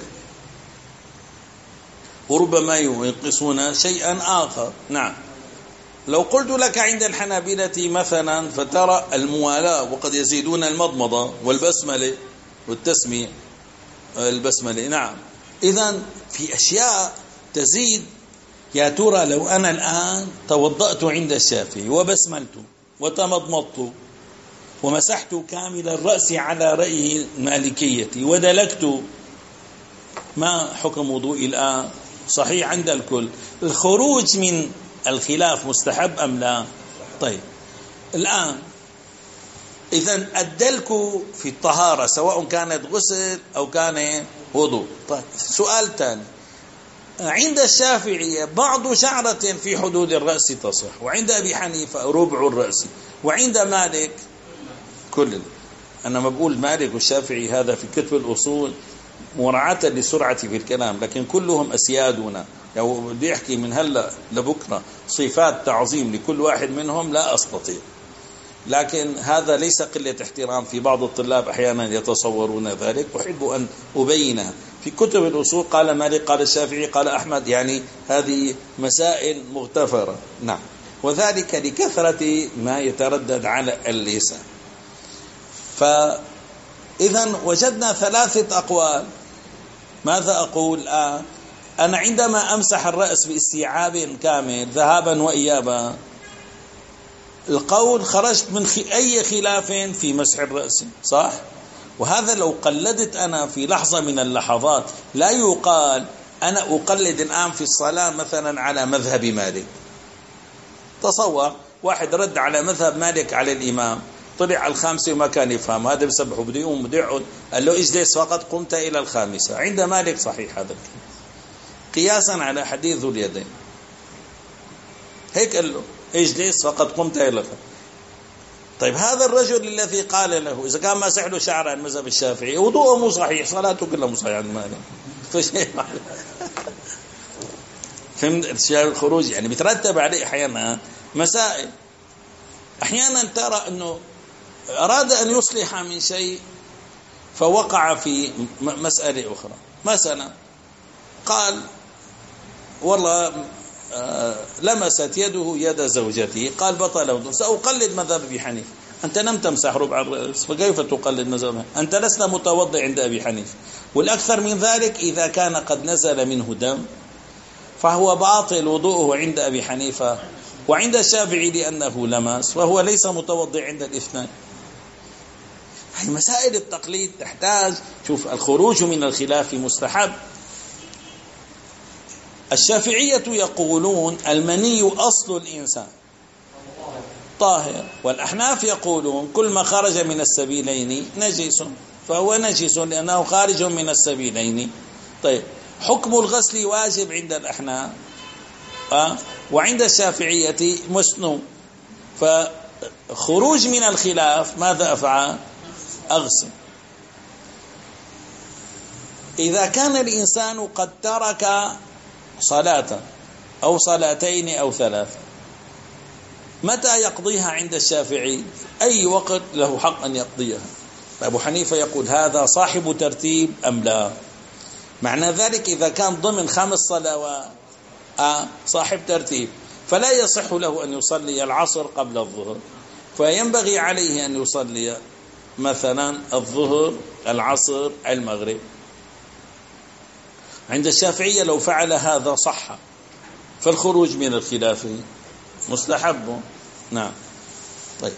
وربما ينقصون شيئا آخر. نعم. لو قلت لك عند الحنابلة مثلا فترى الموالاة، وقد يزيدون المضمضة والبسملة والتسمية البسملة. نعم. إذن في أشياء تزيد. يا ترى لو أنا الآن توضأت عند الشافعي وبسملت وتمضمضت ومسحت كامل الرأس على رأي المالكية ودلكت، ما حكم وضوئي الآن؟ صحيح عند الكل. الخروج من الخلاف مستحب أم لا؟ طيب الآن إذن الدلك في الطهارة سواء كانت غسل أو كان وضوء. طيب سؤال ثاني، عند الشافعية بعض شعرة في حدود الرأس تصح، وعند أبي حنيفة ربع الرأس، وعند مالك كل. أنا ما بقول مالك والشافعي هذا في كتب الأصول مراعاة لسرعة في الكلام، لكن كلهم أسيادنا. لو بدي أحكي من هلأ لبكرة صفات تعظيم لكل واحد منهم لا أستطيع، لكن هذا ليس قلة احترام، في بعض الطلاب أحيانا يتصورون ذلك، أحب أن أبينها. في كتب الأصول قال مالك قال الشافعي قال أحمد، يعني هذه مسائل مغتفرة. نعم، وذلك لكثرة ما يتردد على اللسان. فإذا وجدنا ثلاثة أقوال. ماذا أقول الآن؟ أنا عندما أمسح الرأس باستيعاب كامل ذهابا وإيابا، القول خرجت من أي خلاف في مسح الرأس، صح؟ وهذا لو قلدت أنا في لحظة من اللحظات، لا يقال أنا أقلد الآن في الصلاة مثلا على مذهب مالك. تصور واحد رد على مذهب مالك على الإمام، طلع على الخامسة وما كان يفهم، هذا بسبحه بده يقوم بده يقعد، قال له اجلس فقط قمت إلى الخامسة. عند مالك صحيح هذا الكلام، قياسا على حديث ذو اليدين، هيك قال له اجلس فقد قمت إلى الخامسة. طيب هذا الرجل الذي قال له إذا كان مسح له شعر عن مذهب الشافعي وضوءه مو صحيح، صلاته كلها مو صحيحة عند مالك. فهمت الخروج؟ يعني بيترتب عليه أحيانا مسائل. أحيانا ترى أنه أراد أن يصلح من شيء فوقع في مسألة أخرى. مثلا قال والله لمست يده يد زوجتي، قال بطل وضوء، سأقلد مذهب أبي حنيفة. أنت لم تمسح ربع الرأس، فكيف تقلد مذهب؟ أنت لست متوضئ عند أبي حنيفة. والأكثر من ذلك إذا كان قد نزل منه دم فهو باطل وضوءه عند أبي حنيفة، وعند الشافعي لأنه لمس، وهو ليس متوضئ عند الاثنين. هذه مسائل التقليد تحتاج، شوف، الخروج من الخلاف مستحب. الشافعية يقولون المني أصل الإنسان طاهر، والأحناف يقولون كل ما خرج من السبيلين نجس، فهو نجس لأنه خارج من السبيلين. طيب حكم الغسل واجب عند الأحناف أه؟ وعند الشافعية مسنون. فخروج من الخلاف ماذا أفعل؟ أغسل. إذا كان الإنسان قد ترك صلاة أو صلاتين أو ثلاثة، متى يقضيها عند الشافعي؟ أي وقت له حق أن يقضيها. أبو حنيفة يقول هذا صاحب ترتيب أم لا؟ معنى ذلك إذا كان ضمن خمس صلوات آه صاحب ترتيب، فلا يصح له أن يصلي العصر قبل الظهر، فينبغي عليه أن يصلي مثلا الظهر العصر المغرب. عند الشافعية لو فعل هذا صح، فالخروج من الخلاف مستحب. نعم. طيب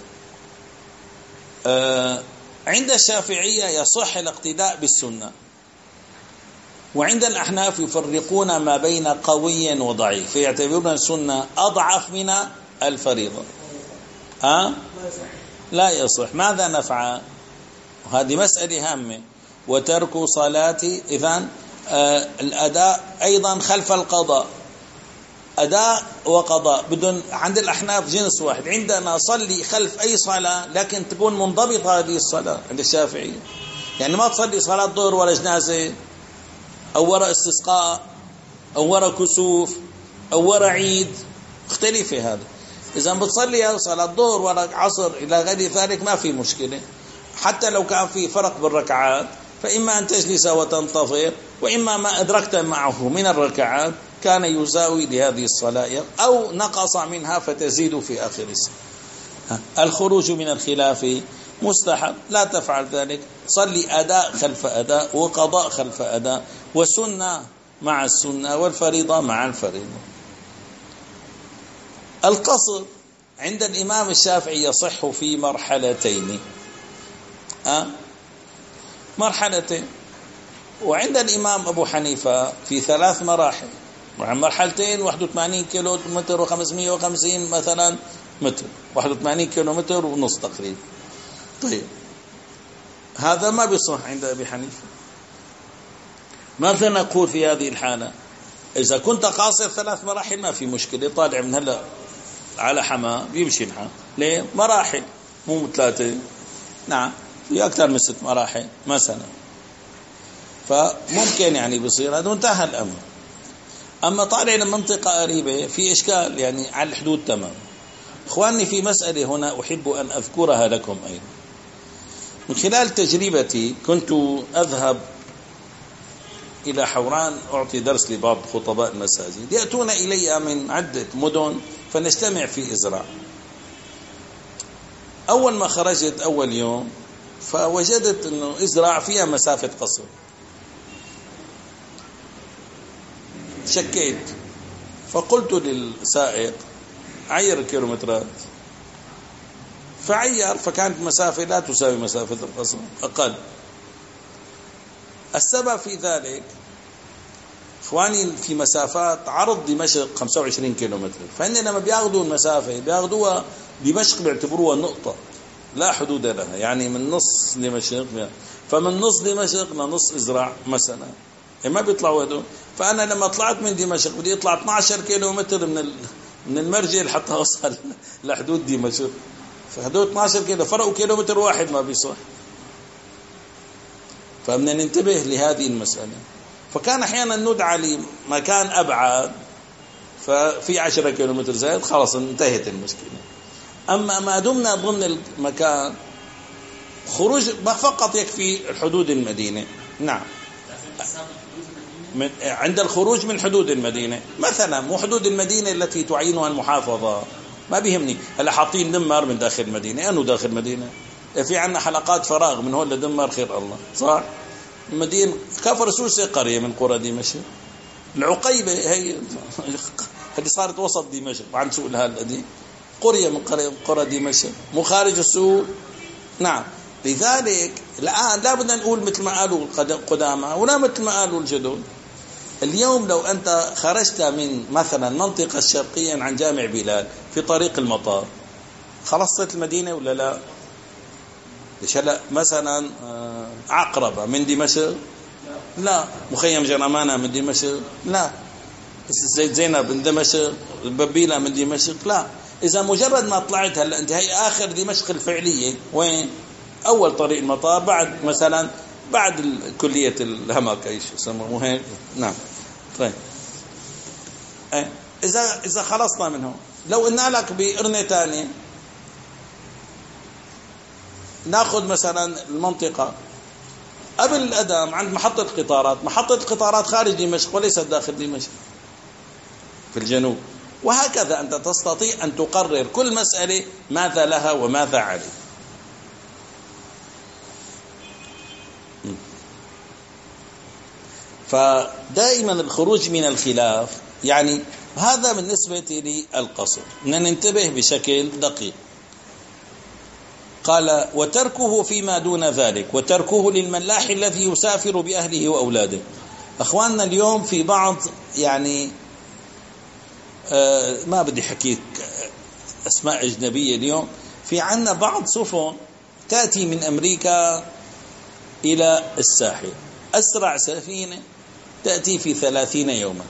آه عند الشافعية يصح الاقتداء بالسنة، وعند الأحناف يفرقون ما بين قوي وضعيف، فيعتبرون السنة أضعف من الفريضة. أه؟ لا يصح. ماذا نفعل؟ هذه مسألة هامة. وترك صلاة إذن آه الأداء أيضا خلف القضاء، أداء وقضاء بدون. عند الأحناف جنس واحد، عندنا صلي خلف أي صلاة لكن تكون منضبطة هذه الصلاة. عند الشافعي يعني ما تصلي صلاة ظهر ولا جنازة أو وراء استسقاء أو وراء كسوف أو وراء عيد، مختلفة هذا. إذا بتصلي صلاة ظهر وراء عصر إلى غير ذلك ما في مشكلة، حتى لو كان في فرق بالركعات، فإما أن تجلس وتنتظر، وإما ما أدركت معه من الركعات كان يزاوي لهذه الصلاة أو نقص منها فتزيد في آخر الصلاة. الخروج من الخلاف مستحب، لا تفعل ذلك. صلي أداء خلف أداء وقضاء خلف أداء، والسنة مع السنة والفريضة مع الفريضة. القصر عند الإمام الشافعي يصح في مرحلتين أه؟ مرحلتين، وعند الإمام أبو حنيفة في ثلاث مراحل. مرحلتين واحد وثمانين كيلو متر وخمسمائة وخمسين مثلا متر، واحد وثمانين كيلو متر ونص تقريبا. طيب هذا ما بيصح عند أبي حنيفة. ماذا نقول في هذه الحالة؟ إذا كنت قاصر ثلاث مراحل ما في مشكلة، طالع من هلا على حما بيمشي الحال. ليه؟ مراحل مو ثلاثة، نعم في أكثر من ست مراحل مثلا، فممكن يعني بصير هذا انتهى الأمر. أما طالع لمنطقة قريبة في إشكال، يعني على الحدود تمام. إخواني، في مسألة هنا أحب أن أذكرها لكم أيضا. من خلال تجربتي كنت أذهب إلى حوران أعطي درس لبعض خطباء المساجد، يأتون إلي من عدة مدن فنجتمع في إزراع. أول ما خرجت أول يوم فوجدت أنه إزراع فيها مسافة قصر. شكيت فقلت للسائق عير الكيلومترات، فعير، فكانت مسافة لا تساوي مسافة القصر، أقل. السبب في ذلك إخواني في مسافات عرض دمشق خمسة وعشرين كيلومتر، فإن لما بياخذوا المسافة بياخذوها دمشق بيعتبروها نقطة لا حدود لها، يعني من نص دمشق، فمن نص دمشق لنص إزراع مثلا ما بيطلعوا هدول. فأنا لما طلعت من دمشق بدي أطلع اثني عشر كيلومتر من من المرجل حتى أوصل لحدود دمشق، فهدول اثني عشر كيلو فرقوا كيلومتر واحد ما بيصح. فبدنا ننتبه لهذه المسألة. فكان أحيانا ندعى لمكان أبعد ففي عشرة كيلومتر زائد، خلاص انتهت المشكلة. أما ما دمنا ضمن المكان خروج ما فقط يكفي حدود المدينة. نعم، من عند الخروج من حدود المدينة مثلا، مو حدود المدينة التي تعينها المحافظة، ما بيهمني. هلا حاطين دمر من داخل المدينة، أنه داخل المدينة في عنا حلقات فراغ من هون لدمر، خير الله، صح. مدينة كفر سوسة قرية من قرى دمشق، العقيبة هي اللي صارت وسط دمشق عن سوق الهال دي قرية من قرى دمشق، مو خارج السوق. نعم، لذلك الآن لا بدنا نقول مثل ما قالوا القدامى ولا مثل ما قالوا الجدد. اليوم لو أنت خرجت من مثلا منطقة الشرقية عن جامع بلال في طريق المطار، خلصت المدينة ولا لا؟ ليش هلا مثلا عقربة من دمشق؟ لا. مخيم جرمانة من دمشق؟ لا. زيت زينب من دمشق؟ الببيلة من دمشق؟ لا. إذا مجرد ما طلعت هلا أنت هي آخر دمشق الفعلية وين؟ أول طريق المطار، بعد مثلا بعد كلية الهمك ايش يسموه هيك. نعم. طيب إذا إذا خلصنا منه، لو قلنا لك بقرنة ثانية ناخذ مثلا المنطقة قبل الأدم عند محطة القطارات، محطة القطارات خارج دمشق وليست داخل دمشق في الجنوب، وهكذا أنت تستطيع أن تقرر كل مسألة ماذا لها وماذا عليه. فدائما الخروج من الخلاف، يعني هذا بالنسبة للقصر ننتبه بشكل دقيق. قال وتركه فيما دون ذلك، وتركه للملاح الذي يسافر بأهله وأولاده. أخواننا اليوم في بعض يعني آه ما بدي حكيك أسماء أجنبية، اليوم في عنا بعض سفن تأتي من أمريكا إلى الساحل، أسرع سفينة تأتي في ثلاثين يوما،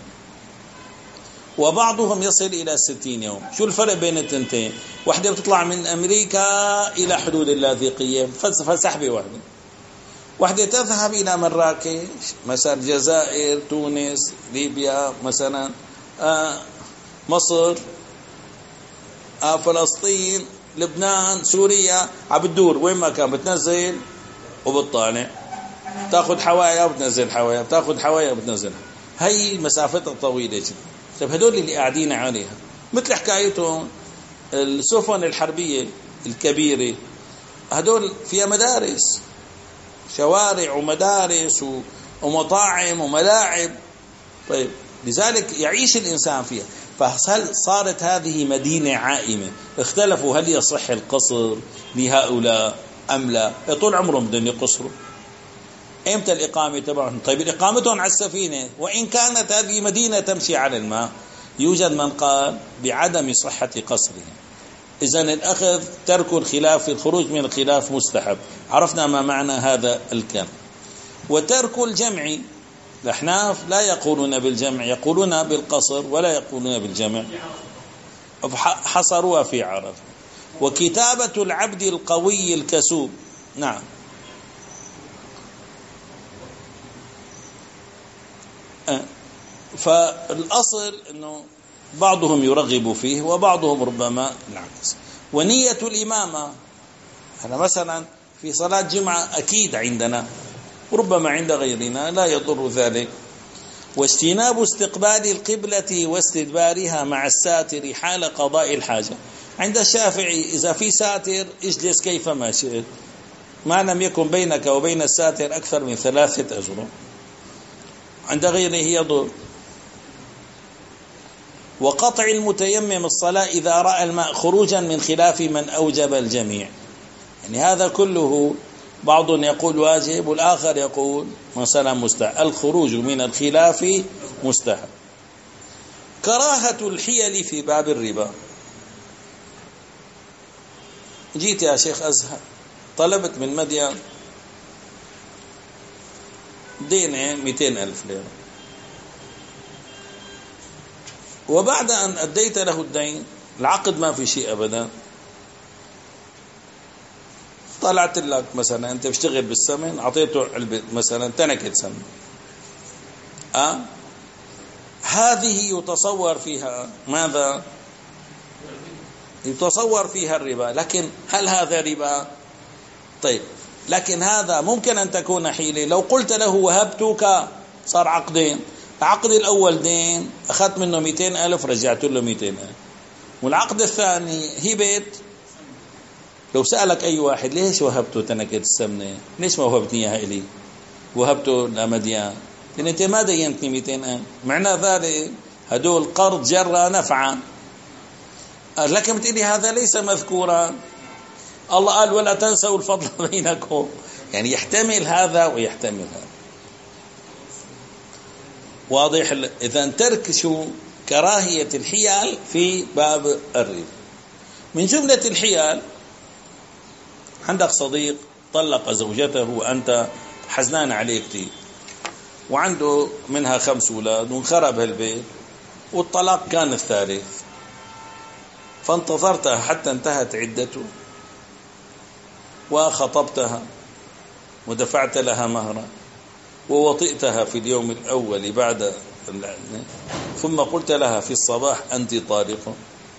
وبعضهم يصل إلى ستين يوم. شو الفرق بين التنتين؟ واحدة بتطلع من أمريكا إلى حدود اللاذقية فسحبة واحدة، واحدة تذهب إلى مراكش مثلا، الجزائر، تونس، ليبيا مثلا، آه مصر، آه فلسطين، لبنان، سوريا، عبدور وين ما كان بتنزل وبتطالع، تاخذ حوايا وبتنزل حوايا، بتاخذ حوايا وبتنزل. هي مسافتها طويلة جدا. طيب هدول اللي قاعدين عليها مثل حكايتهم السفن الحربية الكبيرة، هدول فيها مدارس، شوارع ومدارس ومطاعم وملاعب. طيب لذلك يعيش الإنسان فيها. فهل صارت هذه مدينة عائمة؟ اختلفوا هل يصح القصر لهؤلاء أم لا؟ طول عمرهم بدهم يقصروا. امتى الإقامة تبعهم؟ طيب إقامتهم على السفينة، وإن كانت هذه مدينة تمشي على الماء، يوجد من قال بعدم صحة قصرهم. إذن الأخذ ترك الخلاف، الخروج من الخلاف مستحب. عرفنا ما معنى هذا الكلام. وترك الجمع، الأحناف لا يقولون بالجمع، يقولون بالقصر ولا يقولون بالجمع، حصروها في عرف. وكتابة العبد القوي الكسوب. نعم. فالأصل أنه بعضهم يرغب فيه وبعضهم ربما العكس. ونية الإمامة، أنا مثلا في صلاة جمعة أكيد عندنا، ربما عند غيرنا لا يضر ذلك. واجتناب استقبال القبلة واستدبارها مع الساتر حال قضاء الحاجة. عند الشافعي إذا في ساتر اجلس كيفما شئت ما لم يكن بينك وبين الساتر أكثر من ثلاثة أجرام، عند غيره يضر. وقطع المتيمم الصلاة إذا رأى الماء خروجا من خلاف من أوجب الجميع. يعني هذا كله بعض يقول واجب والآخر يقول مثلا مستحب. الخروج من الخلاف مستحب. كراهة الحيل في باب الربا. جيت يا شيخ أزهر طلبت من مدين دينه مئتين ألف ليرة، وبعد أن أديت له الدين العقد ما في شيء أبدا، طلعت لك مثلا أنت بتشتغل بالسمن أعطيته علبة مثلا تنكة سمن، أه؟ هذه يتصور فيها ماذا؟ يتصور فيها الربا، لكن هل هذا ربا؟ طيب لكن هذا ممكن أن تكون حيلة. لو قلت له وهبتك صار عقدين، العقد الأول دين أخذت منه مئتين ألف رجعت له مئتين ألف، والعقد الثاني هبت. لو سألك أي واحد ليش وهبته تنكة السمنة، ليش ما وهبتني إياها إلي، وهبته لمديان، لأن أنت ما دينتني مئتين ألف، معنى ذلك هدول قرض جرى نفعا. لكن بتقولي هذا ليس مذكورا، الله قال ولا تنسوا الفضل بينكم، يعني يحتمل هذا ويحتمل هذا. واضح؟ إذا ترك شو كراهية الحيل في باب الربا. من جملة الحيل عندك صديق طلق زوجته وأنت حزنان عليه كتير، وعنده منها خمس أولاد وانخرب هالبيت والطلاق كان الثالث، فانتظرتها حتى انتهت عدته وخطبتها ودفعت لها مهرا ووطئتها في اليوم الأول بعد، ثم قلت لها في الصباح أنت طالق،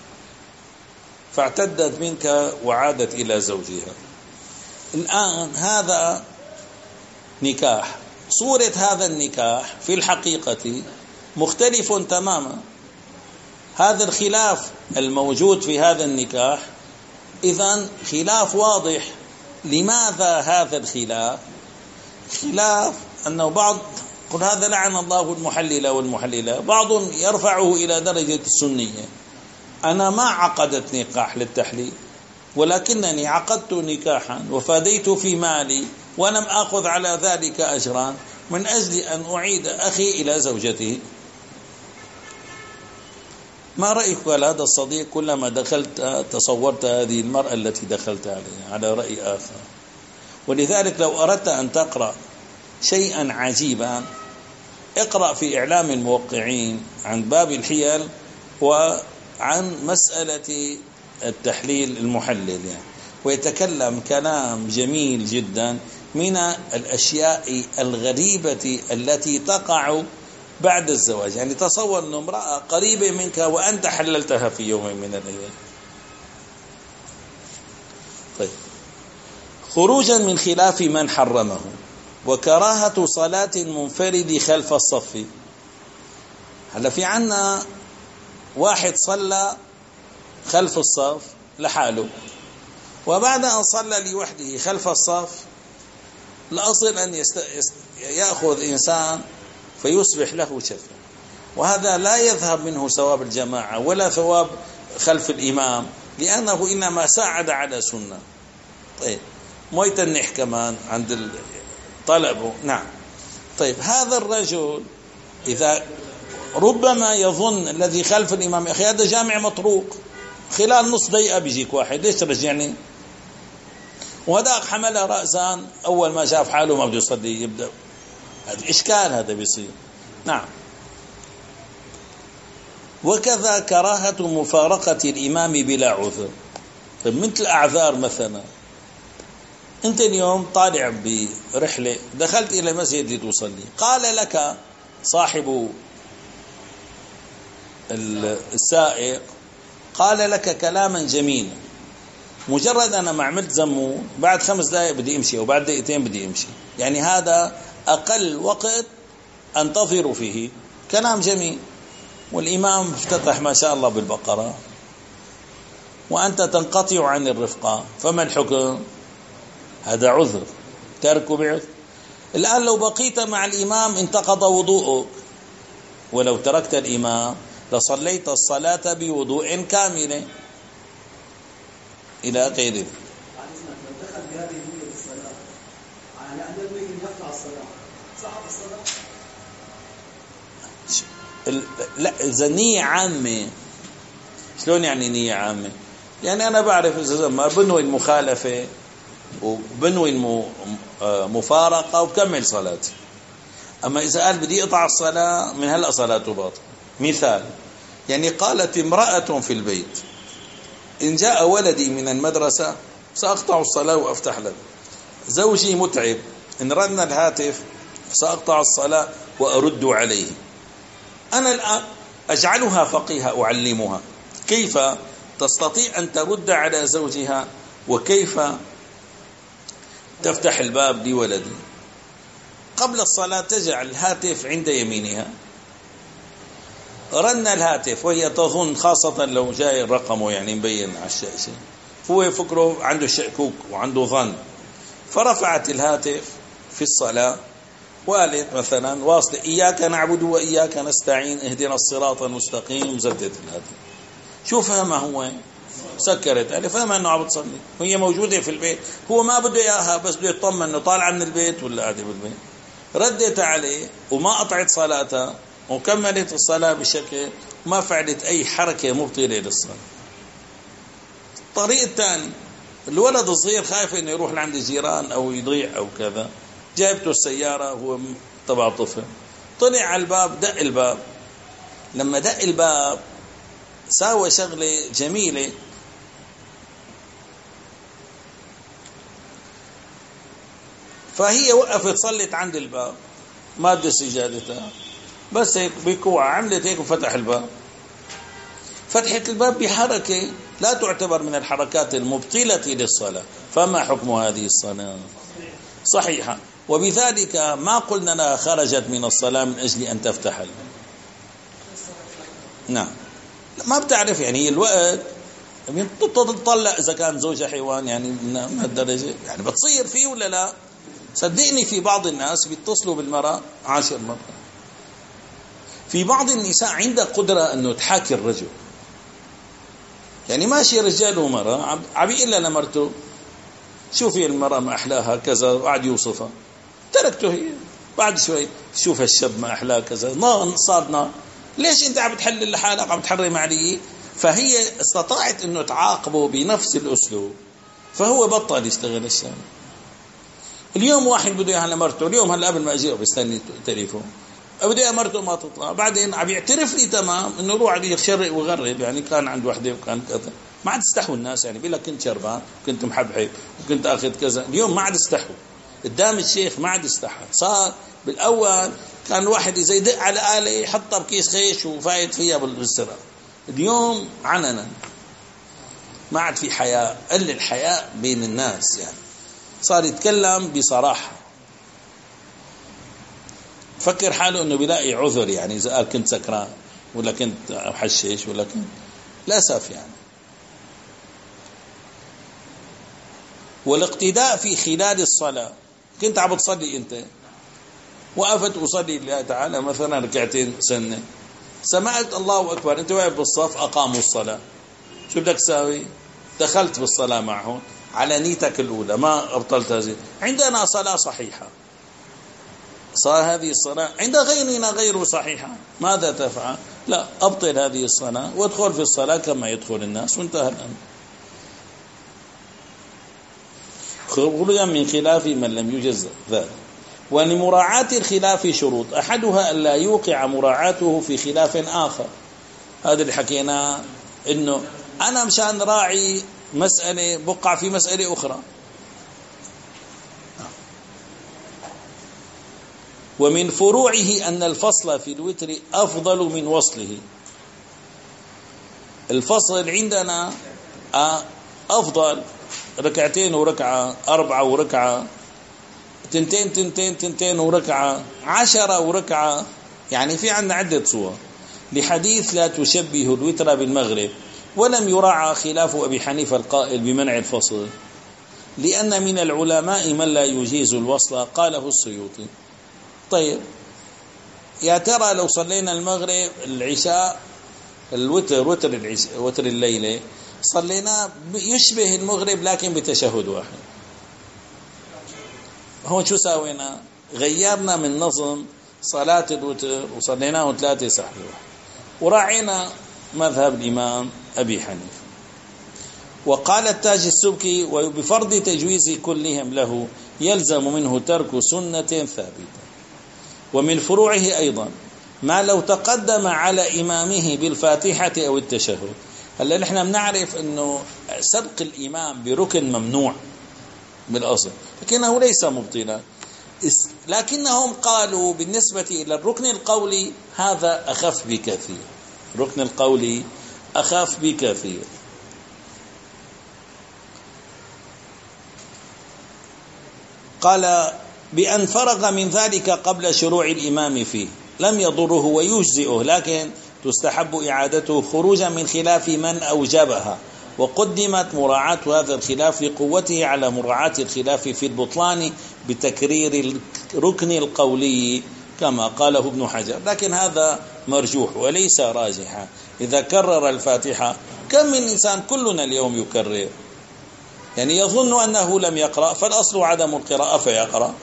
فاعتدت منك وعادت إلى زوجها. الآن هذا نكاح، صورة هذا النكاح في الحقيقة مختلف تماما. هذا الخلاف الموجود في هذا النكاح إذن خلاف واضح. لماذا هذا الخلاف؟ خلاف أنه بعض قل هذا لعن الله المحلل والمحللة، بعض يرفعه إلى درجة السنية. أنا ما عقدت نكاح للتحليل، ولكنني عقدت نكاحا وفاديت في مالي ولم أخذ على ذلك أجرا من أجل أن أعيد أخي إلى زوجته. ما رأيك على هذا الصديق؟ كلما دخلت تصورت هذه المرأة التي دخلت عليها على رأي آخر. ولذلك لو أردت أن تقرأ شيئا عجيبا اقرأ في إعلام الموقعين عن باب الحيل وعن مسألة التحليل المحلل، يعني ويتكلم كلام جميل جدا من الأشياء الغريبة التي تقع بعد الزواج. يعني تصور أن امرأة قريبة منك وأنت حللتها في يوم من الأيام. طيب، خروجا من خلاف من حرمه. وكراهة صلاة المنفرد خلف الصف. هلا في عنا واحد صلى خلف الصف لحاله، وبعد أن صلى لوحده خلف الصف الأصل أن يست... يأخذ إنسان فيصبح له شفع، وهذا لا يذهب منه ثواب الجماعة ولا ثواب خلف الإمام، لأنه إنما ساعد على سنة. طيب، مويت النح كمان عند طلبه. نعم. طيب، هذا الرجل إذا ربما يظن الذي خلف الإمام أخي هذا جامع مطروق، خلال نص دقيقة بيجيك واحد ليش ترجعني، وهذاك حمل رأسا أول ما شاف حاله ما بده يصلي يبدأ. هذا إشكال هذا بيصير. نعم. وكذا كراهة مفارقة الإمام بلا عذر. طيب، مثل أعذار مثلا أنت اليوم طالع برحلة دخلت إلى مسجد لتصلي، قال لك صاحب السائق قال لك كلاما جميلا، مجرد أنا ما عملت زمو بعد خمس دقائق بدي أمشي أو بعد دقيقتين بدي أمشي، يعني هذا أقل وقت أنتظر فيه كلام جميل، والإمام افتتح ما شاء الله بالبقرة وأنت تنقطع عن الرفقة، فما الحكم؟ هذا عذر، ترك بعذر. الآن لو بقيت مع الإمام انتقض وضوءك، ولو تركت الإمام لصليت الصلاة بوضوء كامل إلى غير ذلك. دخل بهذه النية الصلاة على أن ينوي أن يقطع الصلاة، صحت الصلاة؟ لا، إذا نية عامة. شلون يعني نية عامة؟ يعني أنا بعرف إذا ما بنوي المخالفة وبنوي المفارقة وبكمل صلاتي. أما إذا قال بدي أقطع الصلاة، من هلأ صلاته باطل. مثال، يعني قالت امرأة في البيت: إن جاء ولدي من المدرسة سأقطع الصلاة وأفتح له. زوجي متعب، إن رن الهاتف سأقطع الصلاة وأرد عليه. أنا الآن أجعلها فقيهة، أعلمها كيف تستطيع أن ترد على زوجها وكيف تفتح الباب لولدي. قبل الصلاة تجعل الهاتف عند يمينها، رن الهاتف وهي تظن، خاصة لو جاي رقمه يعني مبين على الشاشة، هو يفكره عنده شكوك وعنده ظن، فرفعت الهاتف في الصلاة وقالت مثلا واصلة: إياك نعبد وإياك نستعين اهدنا الصراط المستقيم. زدت الهاتف، شو فهمها هو؟ سكرت عليه، فهمها أنه عم تصلي وهي موجودة في البيت، هو ما بده إياها، بس بده يطمن أنه طالعة من البيت ولا قاعدة بالبيت. ردت عليه وما قطعت صلاتها وكملت الصلاة بشكل ما فعلت أي حركة مبطلة للصلاة. الطريق الثاني، الولد الصغير خايف إنه يروح لعند الجيران أو يضيع أو كذا، جايبته السيارة، هو تبع طفل، طلع على الباب، دق الباب. لما دق الباب ساوى شغلة جميلة، فهي وقفت صلت عند الباب، مادة سجادتها، بس هيك بكوع عملت هيك وفتح الباب. فتحت الباب بحركة لا تعتبر من الحركات المبطلة للصلاة، فما حكم هذه الصلاة؟ صحيحة. وبذلك ما قلنا أنها خرجت من الصلاة من أجل أن تفتح الباب. نعم، ما بتعرف يعني الوقت تطلع إذا كان زوجها حيوان، يعني من هالدرجة يعني بتصير فيه ولا لا؟ صدقني في بعض الناس بيتصلوا بالمرأة عشر مرات. في بعض النساء عندها قدرة أنه تحاكي الرجل، يعني ماشي رجال ومرأة عم يقول لها مرته: شوفي المرأة ما أحلاها كذا، وقعد يوصفها، تركته هي. بعد شوي: شوف هالشاب ما أحلاه كذا، نار صار نار، ليش أنت عم تحلل لحالك، عم تحرم عليه؟ فهي استطاعت أنه تعاقبه بنفس الأسلوب، فهو بطل يشتغل الشام. اليوم واحد بده اياها لمرته، اليوم هلا قبل ما اجي بستني تليفون، بده اياها مرته ما تطلع، بعدين عم يعترف لي تمام انه روح عليه يشرق وغرب، يعني كان عند وحده وكان كذا. ما عاد استحوا الناس، يعني بيقول لك كنت شربان وكنت محبحب وكنت اخذ كذا. اليوم ما عاد استحوا قدام الشيخ، ما عاد استحى. صار بالاول كان الواحد اذا يدق على آلة يحطها بكيس خيش وفايت فيها بالسرعه، اليوم عننا، ما عاد في حياء، قل الحياء بين الناس، يعني صار يتكلم بصراحة، فكر حاله انه بيلاقي عذر، يعني اذا قال كنت سكران ولا كنت محشش ولا كنت، للاسف يعني. والاقتداء في خلال الصلاة، كنت عم تصلي انت، وقفت أصلي لله تعالى مثلا ركعتين سنة، سمعت الله أكبر، انت واقف بالصف، أقاموا الصلاة، شو بدك تساوي؟ دخلت بالصلاة معهم على نيتك الأولى، ما أبطلت هذه. عندنا صلاة صحيحة، صار هذه الصلاة عند غيرنا غير صحيحة، ماذا تفعل؟ لا، أبطل هذه الصلاة وادخل في الصلاة كما يدخل الناس، وانتهى الأمر. خروجا من خلاف من لم يجز ذلك. ولمراعاة الخلاف شروط، أحدها ألا يوقع مراعاته في خلاف آخر. هذا اللي حكيناه، إنه أنا مشان راعي مسألة بقع في مسألة أخرى. ومن فروعه أن الفصل في الوتر أفضل من وصله. الفصل عندنا أفضل ركعتين وركعة، أربعة وركعة، تنتين تنتين تنتين وركعة، عشرة وركعة، يعني في عندنا عدة صور لحديث لا تشبه الوتر بالمغرب. ولم يراعى خلاف أبي حنيفة القائل بمنع الفصل، لأن من العلماء من لا يجيز الوصل، قاله السيوطي. طيب يا ترى لو صلينا المغرب العشاء الوتر وتر العشاء وتر الليلة صلينا يشبه المغرب لكن بتشهد واحد، هون شو ساوينا؟ غيرنا من نظم صلاة الوتر وصليناه ثلاثة سحب واحد، وراعينا مذهب الإمام أبي حنيفة. وقال التاج السبكي: وبفرض تجويز كلهم له يلزم منه ترك سنة ثابتة. ومن فروعه أيضا ما لو تقدم على إمامه بالفاتحة أو التشهد. هلا نحن بنعرف أنه سبق الإمام بركن ممنوع بالأصل، لكنه ليس مبطلا، لكنهم قالوا بالنسبة إلى الركن القولي هذا أخف بكثير، الركن القولي أخف بكثير. قال: بأن فرغ من ذلك قبل شروع الإمام فيه لم يضره ويجزئه، لكن تستحب إعادته خروجا من خلاف من أوجبها، وقدمت مراعاة هذا الخلاف لقوته على مراعاة الخلاف في البطلان بتكرير الركن القولي كما قاله ابن حجر، لكن هذا مرجوح وليس راجحا. إذا كرر الفاتحة، كم من إنسان كلنا اليوم يكرر، يعني يظن أنه لم يقرأ، فالأصل عدم القراءة فيقرأ.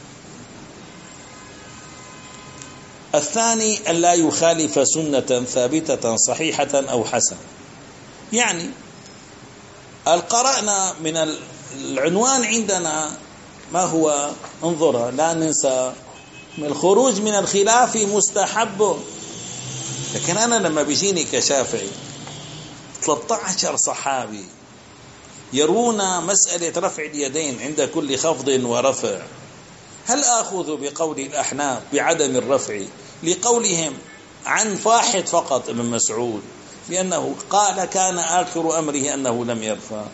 الثاني أن لا يخالف سنة ثابتة صحيحة أو حسنة، يعني القرأنا من العنوان عندنا ما هو؟ انظر لا ننسى، من الخروج من الخلاف مستحب. لكن أنا لما بيجيني كشافعي ثلاثة عشر صحابي يرون مسألة رفع اليدين عند كل خفض ورفع، هل آخذ بقول الأحناف بعدم الرفع لقولهم عن واحد فقط ابن مسعود بأنه قال كان آخر أمره أنه لم يرفع؟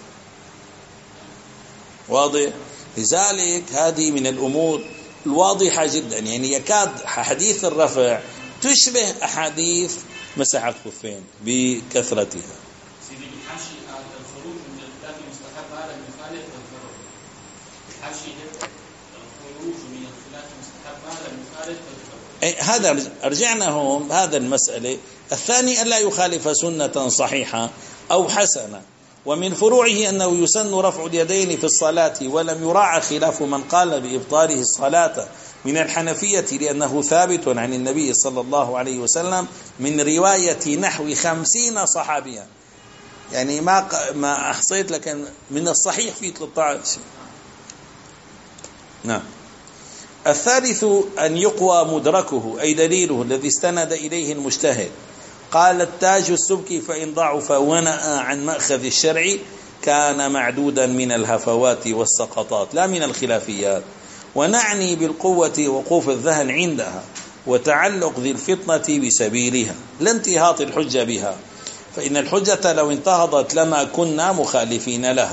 واضح؟ لذلك هذه من الأمور الواضحة جدا، يعني يكاد حديث الرفع تشبه أحاديث مسح الخفين بكثرتها. سيدي بالحاشي الخروج من الخلاف المستحب هذا المخالف والضرر، الحاشي الخروج من الخلاف المستحب هذا المخالف والضرر. هذا رجعنا هون هذا المسألة. الثاني ألا يخالف سنة صحيحة أو حسنة. ومن فروعه أنه يسن رفع اليدين في الصلاة، ولم يراعى خلاف من قال بإبطاله الصلاة من الحنفية، لأنه ثابت عن النبي صلى الله عليه وسلم من رواية نحو خمسين صحابيا، يعني ما ما أحصيت، لكن من الصحيح في ثلاثة عشر. نعم. الثالث أن يقوى مدركه، أي دليله الذي استند إليه المجتهد. قال التاج السبكي: فإن ضعف ونأى عن مأخذ الشرع كان معدودا من الهفوات والسقطات لا من الخلافيات. ونعني بالقوة وقوف الذهن عندها وتعلق ذي الفطنة بسبيلها، لا انتهاض الحجة بها، فإن الحجة لو انتهضت لما كنا مخالفين لها.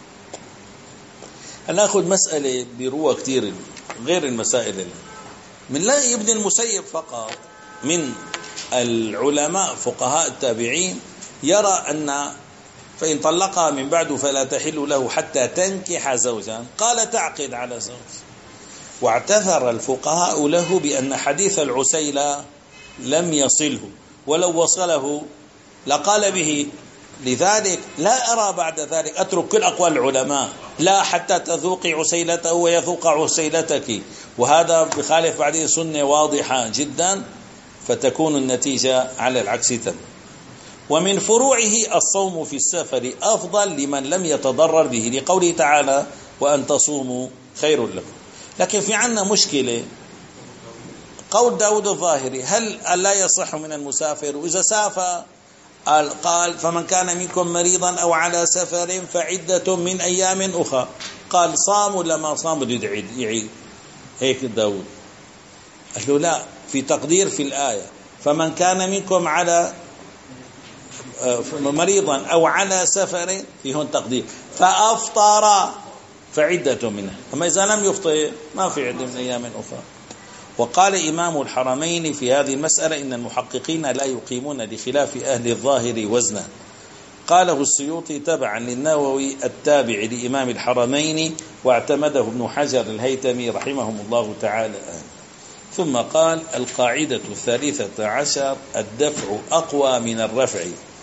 هناخذ مسألة بروى كتير غير المسائل من لا ابن المسيب فقط، من العلماء فقهاء التابعين يرى أن فإن طلقها من بعد فلا تحل له حتى تنكح زوجا، قال تعقد على زوج. واعتذر الفقهاء له بأن حديث العسيلة لم يصله، ولو وصله لقال به. لذلك لا أرى بعد ذلك أترك كل أقوال العلماء، لا حتى تذوقي عسيلته ويذوق عسيلتك، وهذا بخالف بعدين سنة واضحة جدا، فتكون النتيجة على العكس تم. ومن فروعه الصوم في السفر أفضل لمن لم يتضرر به، لقوله تعالى: وأن تصوموا خير لكم. لكن في عنا مشكلة، قول داود الظاهري: هل لا يصح من المسافر؟ وإذا سافر قال: فمن كان منكم مريضا أو على سفر فعدة من أيام أخرى. قال: صام ولا ما صام؟ بده يعيد. هيك داود قال له: لا، في تقدير في الآية: فمن كان منكم على مريضا أو على سفر في هون تقدير فأفطر فعدة منه، أما إذا لم يفطر ما في عدة من أيام أخرى. وقال إمام الحرمين في هذه المسألة إن المحققين لا يقيمون لخلاف أهل الظاهر وزنا. قاله السيوطي تبعا للنووي التابع لإمام الحرمين، واعتمده ابن حجر الهيتمي رحمهم الله تعالى. ثم قال: القاعدة الثالثة عشر: الدفع أقوى من الرفع.